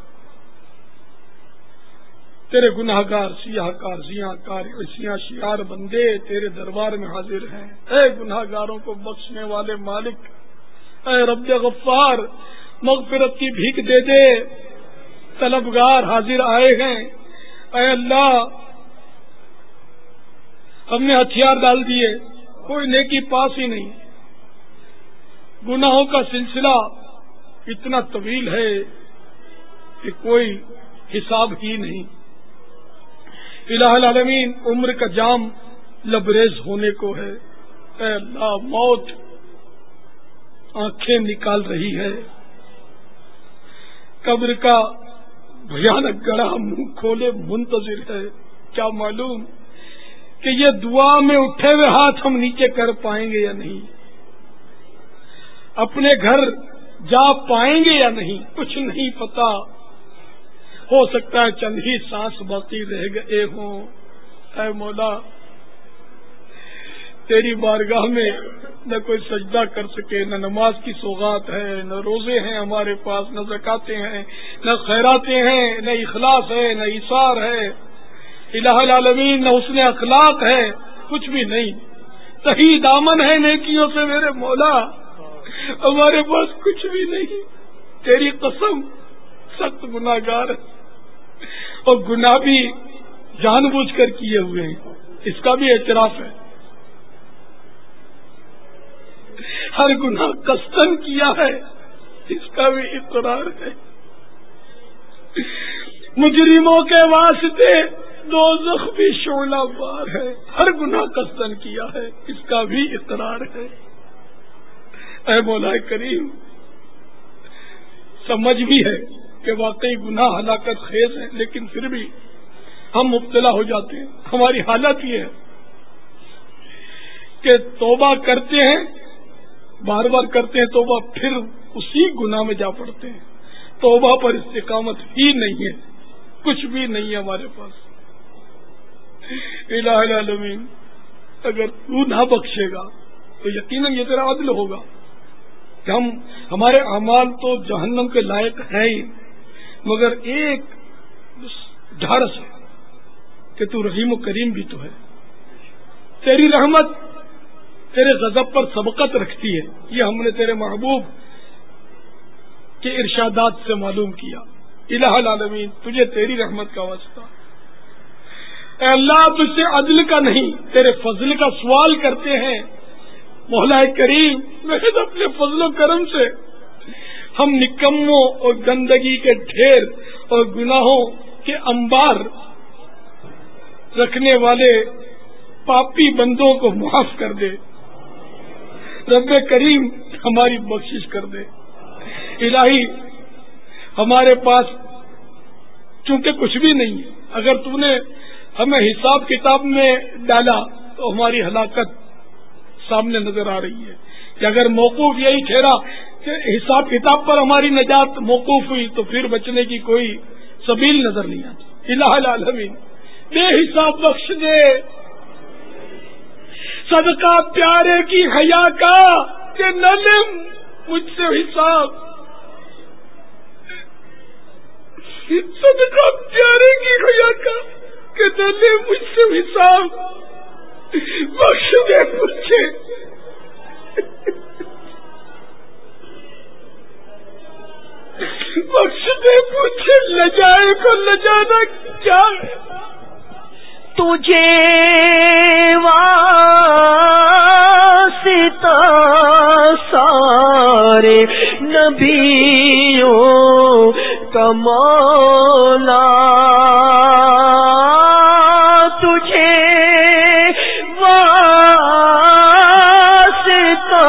تیرے گناہ گار سیاہ کار زیاں کار عصیاں شیار بندے تیرے دربار میں حاضر ہیں. اے گناہ گاروں کو بخشنے والے مالک، اے رب غفار مغفرت کی بھیک دے دے، طلبگار حاضر آئے ہیں. اے اللہ ہم نے ہتھیار ڈال دیے، کوئی نیکی پاس ہی نہیں، گناہوں کا سلسلہ اتنا طویل ہے کہ کوئی حساب ہی نہیں. الہ العالمین عمر کا جام لبریز ہونے کو ہے۔ اے اللہ، موت آنکھیں نکال رہی ہے، قبر کا بھیانک گڑھا منہ کھولے منتظر ہے۔ کیا معلوم کہ یہ دعا میں اٹھے ہوئے ہاتھ ہم نیچے کر پائیں گے یا نہیں، اپنے گھر جا پائیں گے یا نہیں، کچھ نہیں پتا۔ ہو سکتا ہے چند ہی سانس باقی رہ گئے ہوں۔ اے مولا، تیری بارگاہ میں نہ کوئی سجدہ کر سکے، نہ نماز کی سوغات ہے، نہ روزے ہیں ہمارے پاس، نہ زکاتیں ہیں، نہ خیراتیں ہیں، نہ اخلاص ہے، نہ ایثار ہے، الہ العالمین، نہ حسن اخلاق ہے، کچھ بھی نہیں۔ صحیح دامن ہے نیکیوں سے میرے مولا، ہمارے پاس کچھ بھی نہیں۔ تیری قسم، سخت گناہگار ہے، اور گناہ بھی جان بوجھ کر کیے ہوئے ہیں، اس کا بھی اعتراف ہے۔ ہر گناہ قصدن کیا ہے، اس کا بھی اقرار ہے۔ مجرموں کے واسطے دوزخ بھی شعلہ بار ہے، ہر گناہ قصدن کیا ہے، اس کا بھی اقرار ہے۔ اے مولا کریم، سمجھ بھی ہے کہ واقعی گناہ ہلاکت خیز ہے، لیکن پھر بھی ہم مبتلا ہو جاتے ہیں۔ ہماری حالت یہ ہے کہ توبہ کرتے ہیں، بار بار کرتے ہیں توبہ، پھر اسی گناہ میں جا پڑتے ہیں۔ توبہ پر استقامت ہی نہیں ہے، کچھ بھی نہیں ہے ہمارے پاس۔ الہ العالمین، اگر تو نہ بخشے گا تو یقیناً یہ تیرا عدل ہوگا کہ ہم ہمارے اعمال تو جہنم کے لائق ہیں ہی، مگر ایک ڈھارس ہے کہ تو رحیم و کریم بھی تو ہے۔ تیری رحمت تیرے غضب پر سبقت رکھتی ہے، یہ ہم نے تیرے محبوب کے ارشادات سے معلوم کیا۔ الہ العالمین، تجھے تیری رحمت کا واسطہ۔ اے اللہ، تجھ سے عدل کا نہیں، تیرے فضل کا سوال کرتے ہیں۔ مولا کریم، محض اپنے فضل و کرم سے ہم نکموں اور گندگی کے ڈھیر اور گناہوں کے انبار رکھنے والے پاپی بندوں کو معاف کر دے۔ رب کریم، ہماری بخشش کر دے۔ الہی، ہمارے پاس چونکہ کچھ بھی نہیں ہے، اگر تو نے ہمیں حساب کتاب میں ڈالا تو ہماری ہلاکت سامنے نظر آ رہی ہے، کہ اگر موقوف یہی ٹھہرا کہ حساب کتاب پر ہماری نجات موقوف ہوئی تو پھر بچنے کی کوئی سبیل نظر نہیں آتی۔ الہ العالمین، بے حساب بخش دے، صدقہ پیارے کی حیا کا کہ نہ لے مجھ سے حساب، صدقہ پیارے کی حیا کا کہ نہ لے مجھ سے حساب، بخش دے مجھے، بخش دے مجھے، لجائے کو لجانا کیا ہے؟ تجھے واسطہ سارے نبیوں کا مولا، تجھے واسطہ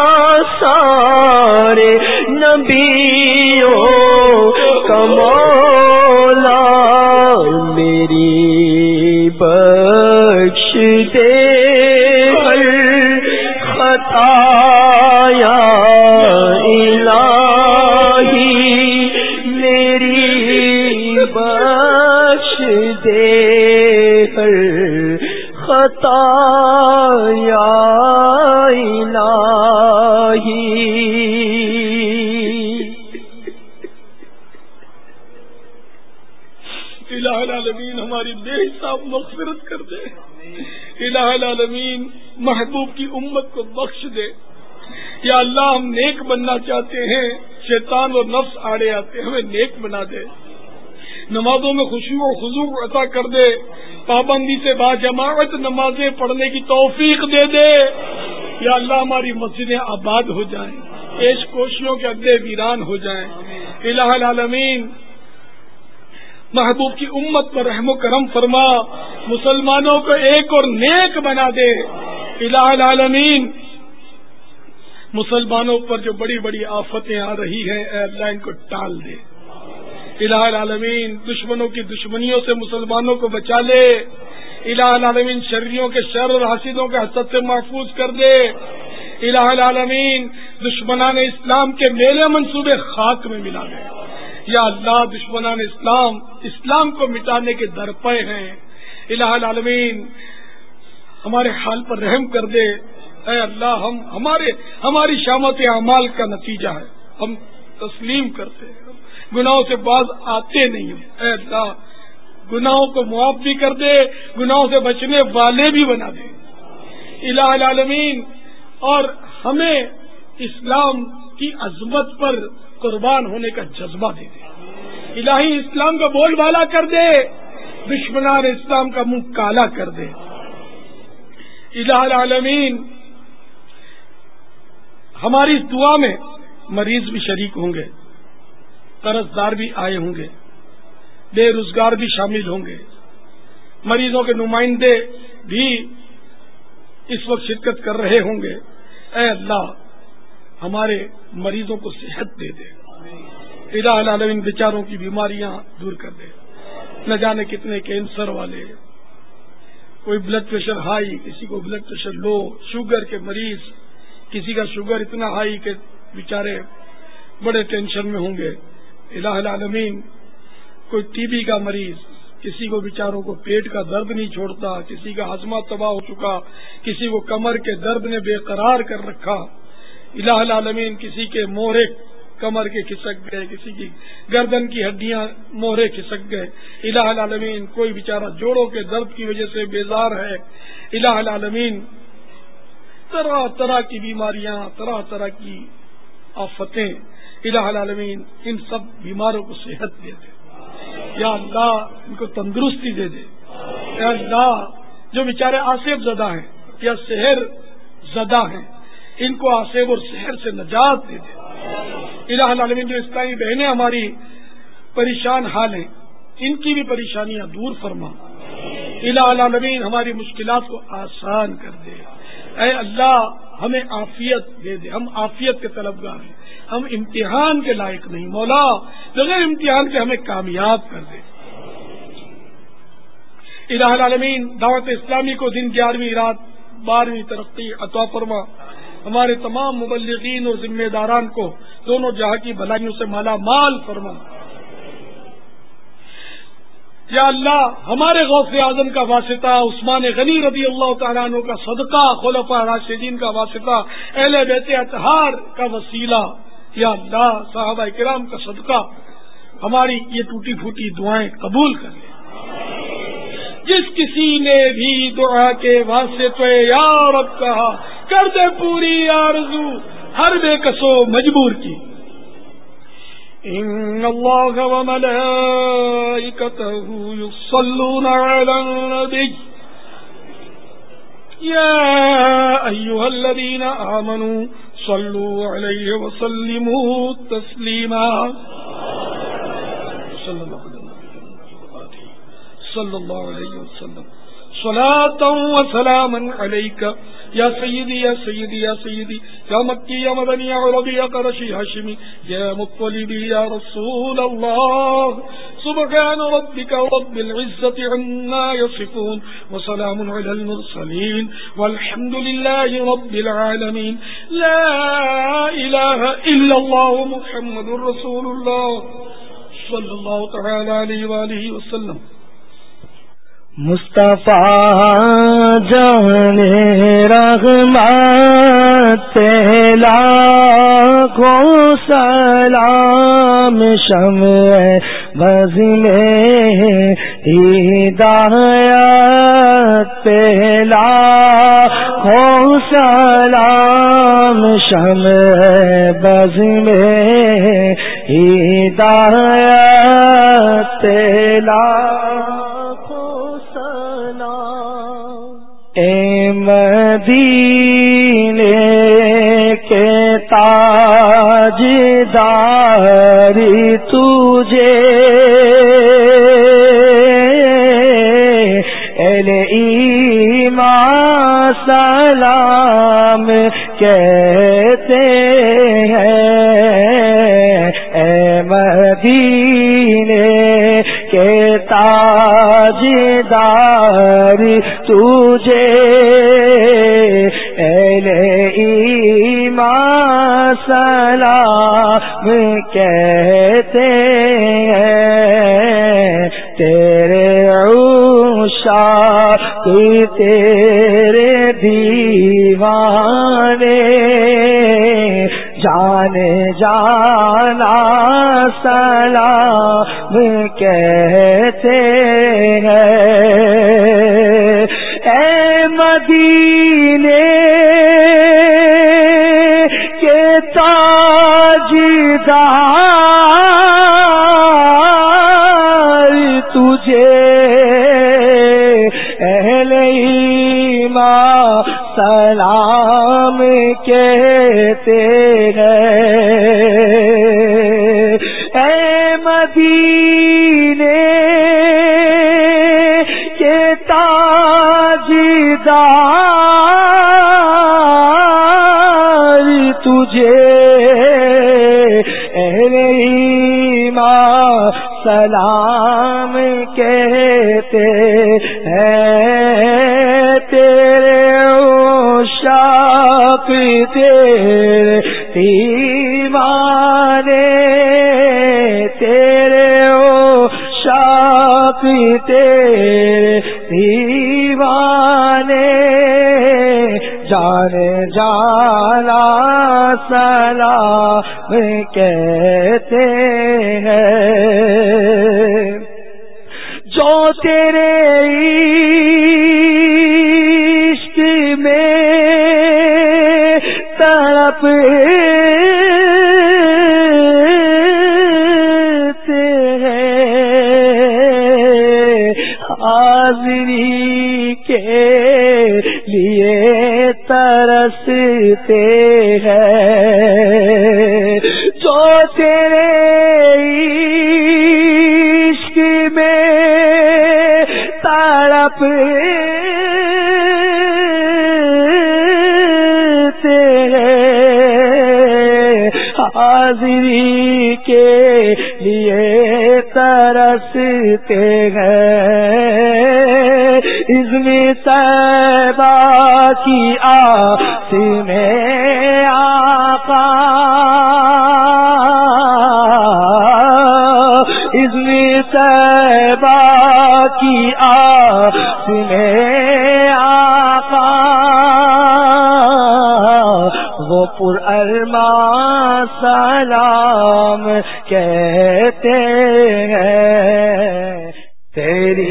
سارے نبیوں کا مولا، میری بخش دے ہر خطا یا الہی، میری بخش دے ہر خطا یا الہی۔ الہ العالمین، ہماری بے حساب مغفرت کر دے۔ الہ العالمین، محبوب کی امت کو بخش دے۔ یا اللہ، ہم نیک بننا چاہتے ہیں، شیطان اور نفس آڑے آتے ہیں، ہمیں نیک بنا دے۔ نمازوں میں خشوع و خضوع عطا کر دے، پابندی سے با جماعت نمازیں پڑھنے کی توفیق دے دے۔ یا اللہ، ہماری مسجدیں آباد ہو جائیں، پیش کوشیوں کے اڈے ویران ہو جائیں۔ الہ العالمین، محبوب کی امت پر رحم و کرم فرما، مسلمانوں کو ایک اور نیک بنا دے الہ العالمین. مسلمانوں پر جو بڑی بڑی آفتیں آ رہی ہیں اے اللہ ان کو ٹال دے الہ العالمین. دشمنوں کی دشمنیوں سے مسلمانوں کو بچا لے الہ العالمین. شریوں کے شر اور حاسدوں کے حسد سے محفوظ کر دے الہ العالمین. دشمنان اسلام کے میلے منصوبے خاک میں ملا دے یا اللہ. دشمنان اسلام اسلام کو مٹانے کے درپے ہیں الہ العالمین. ہمارے حال پر رحم کر دے اے اللہ. ہم ہمارے ہماری شامت اعمال کا نتیجہ ہے. ہم تسلیم کرتے ہیں, گناہوں سے باز آتے نہیں ہیں اے اللہ. گناہوں کو معاف بھی کر دے, گناہوں سے بچنے والے بھی بنا دے الہ العالمین. اور ہمیں اسلام کی عظمت پر قربان ہونے کا جذبہ دے دے الہی. اسلام کا بول بالا کر دے, دشمنان اسلام کا منہ کالا کر دے الہ العالمین. ہماری اس دعا میں مریض بھی شریک ہوں گے, قرض دار بھی آئے ہوں گے, بے روزگار بھی شامل ہوں گے, مریضوں کے نمائندے بھی اس وقت شرکت کر رہے ہوں گے. اے اللہ ہمارے مریضوں کو صحت دے دے الہ العالمین. بیچاروں کی بیماریاں دور کر دے. نہ جانے کتنے کینسر والے, کوئی بلڈ پریشر ہائی, کسی کو بلڈ پریشر لو, شوگر کے مریض, کسی کا شوگر اتنا ہائی کہ بیچارے بڑے ٹینشن میں ہوں گے الہ العالمین. کوئی ٹی بی کا مریض, کسی کو بیچاروں کو پیٹ کا درد نہیں چھوڑتا, کسی کا ہاضمہ تباہ ہو چکا, کسی کو کمر کے درد نے بے قرار کر رکھا الہ العالمین. کسی کے موہرے کمر کے کھسک گئے, کسی کی گردن کی ہڈیاں موہرے کھسک گئے الہ العالمین. کوئی بیچارہ جوڑوں کے درد کی وجہ سے بیزار ہے الہ العالمین. طرح طرح کی بیماریاں, طرح طرح کی آفتیں الہ العالمین. ان سب بیماروں کو صحت دے دے یا اللہ. ان کو تندرستی دے دے یا اللہ. جو بیچارے آصف زدہ ہیں یا سحر زدہ ہیں, ان کو آصف اور سحر سے نجات دے دے الہ العالمین. جو اسلامی بہنیں ہماری پریشان حال ہیں, ان کی بھی پریشانیاں دور فرما الہ العالمین. ہماری مشکلات کو آسان کر دے اے اللہ. ہمیں عافیت دے دے, ہم عافیت کے طلبگار ہیں, ہم امتحان کے لائق نہیں مولا. بغیر امتحان کے ہمیں کامیاب کر دے الہ العالمین. دعوت اسلامی کو دن گیارہویں رات بارہویں ترقی عطا فرما. ہمارے تمام مبلغین اور ذمہ داران کو دونوں جہاں کی بھلائیوں سے مالا مال فرما یا اللہ. ہمارے غوث اعظم کا واسطہ, عثمان غنی رضی اللہ تعالیٰ عنہ کا صدقہ, خلفاء راشدین کا واسطہ, اہل بیت اطہار کا وسیلہ یا اللہ. صحابہ کرام کا صدقہ ہماری یہ ٹوٹی پھوٹی دعائیں قبول کر لے. جس کسی نے بھی دعا کے واسطے یا رب کہا, کر دے پوری آرزو ہر بے کسو مجبور کی. ان اللہ و ملائکتہ یصلون علی النبی یا ایھا الذین آمنوا صلوا علیہ وسلموا تسلیما. صلی اللہ صلی اللہ علیہ وسلم صلاۃ و سلاما علیک یا سیدی یا سیدی یا سیدی یا مکی یا مدنی یا عربی یا قرشی ہاشمی یا مطلبی یا رسول اللہ. سبحان ربک رب العزت عما یصفون وسلام علی المرسلین والحمد للہ رب العالمین. لا الہ الا اللہ محمد رسول اللہ صلی اللہ تعالی علیہ وآلہ وسلم. مصطفیٰ جان رحمت لاکھوں سلام شمع بز میں ہدایت لاکھوں سلام شمع بز میں ہدایت لاکھوں اے مدینے کے تاجداری تجھے، اے اہل ایمان سلام کہتے ہیں، اے مدینے کے تاجدار تجھے اہل ایمان سلام کہتے ہیں، تیرے عشاق تیرے دیوانے جانے جانا سلام کہتے ہیں، اے مدینے کے تاجدار تجھے اہل ایمان سلام کہتے ہیں، اے مدینے کے تاجدار تجھے اہل ایمان سلام کہتے ہیں، تیرے عشاق تیرے دیوانے، تیرے عشاق تیرے دیوانے جانے جانا سلام کہتے ہیں، جو تیرے عشق میں تڑپتے ہیں، حاضری کے لیے ترستے ہیں، جو تیرے عشق میں تڑپتے ہیں، حاضری کے لیے ترستے ہیں، اذن طیبہ کی آس میں آقا، اذن طیبہ کی آس میں آقا، وہ پر ارمان سلام کہتے ہیں، تیری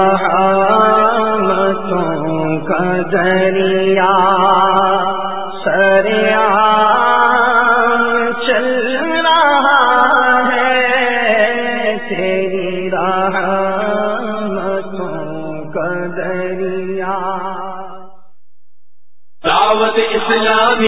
رحمتوں کا دریا سریعان چل رہا ہے، تیری رحمتوں کا دریا دعوت اسلامی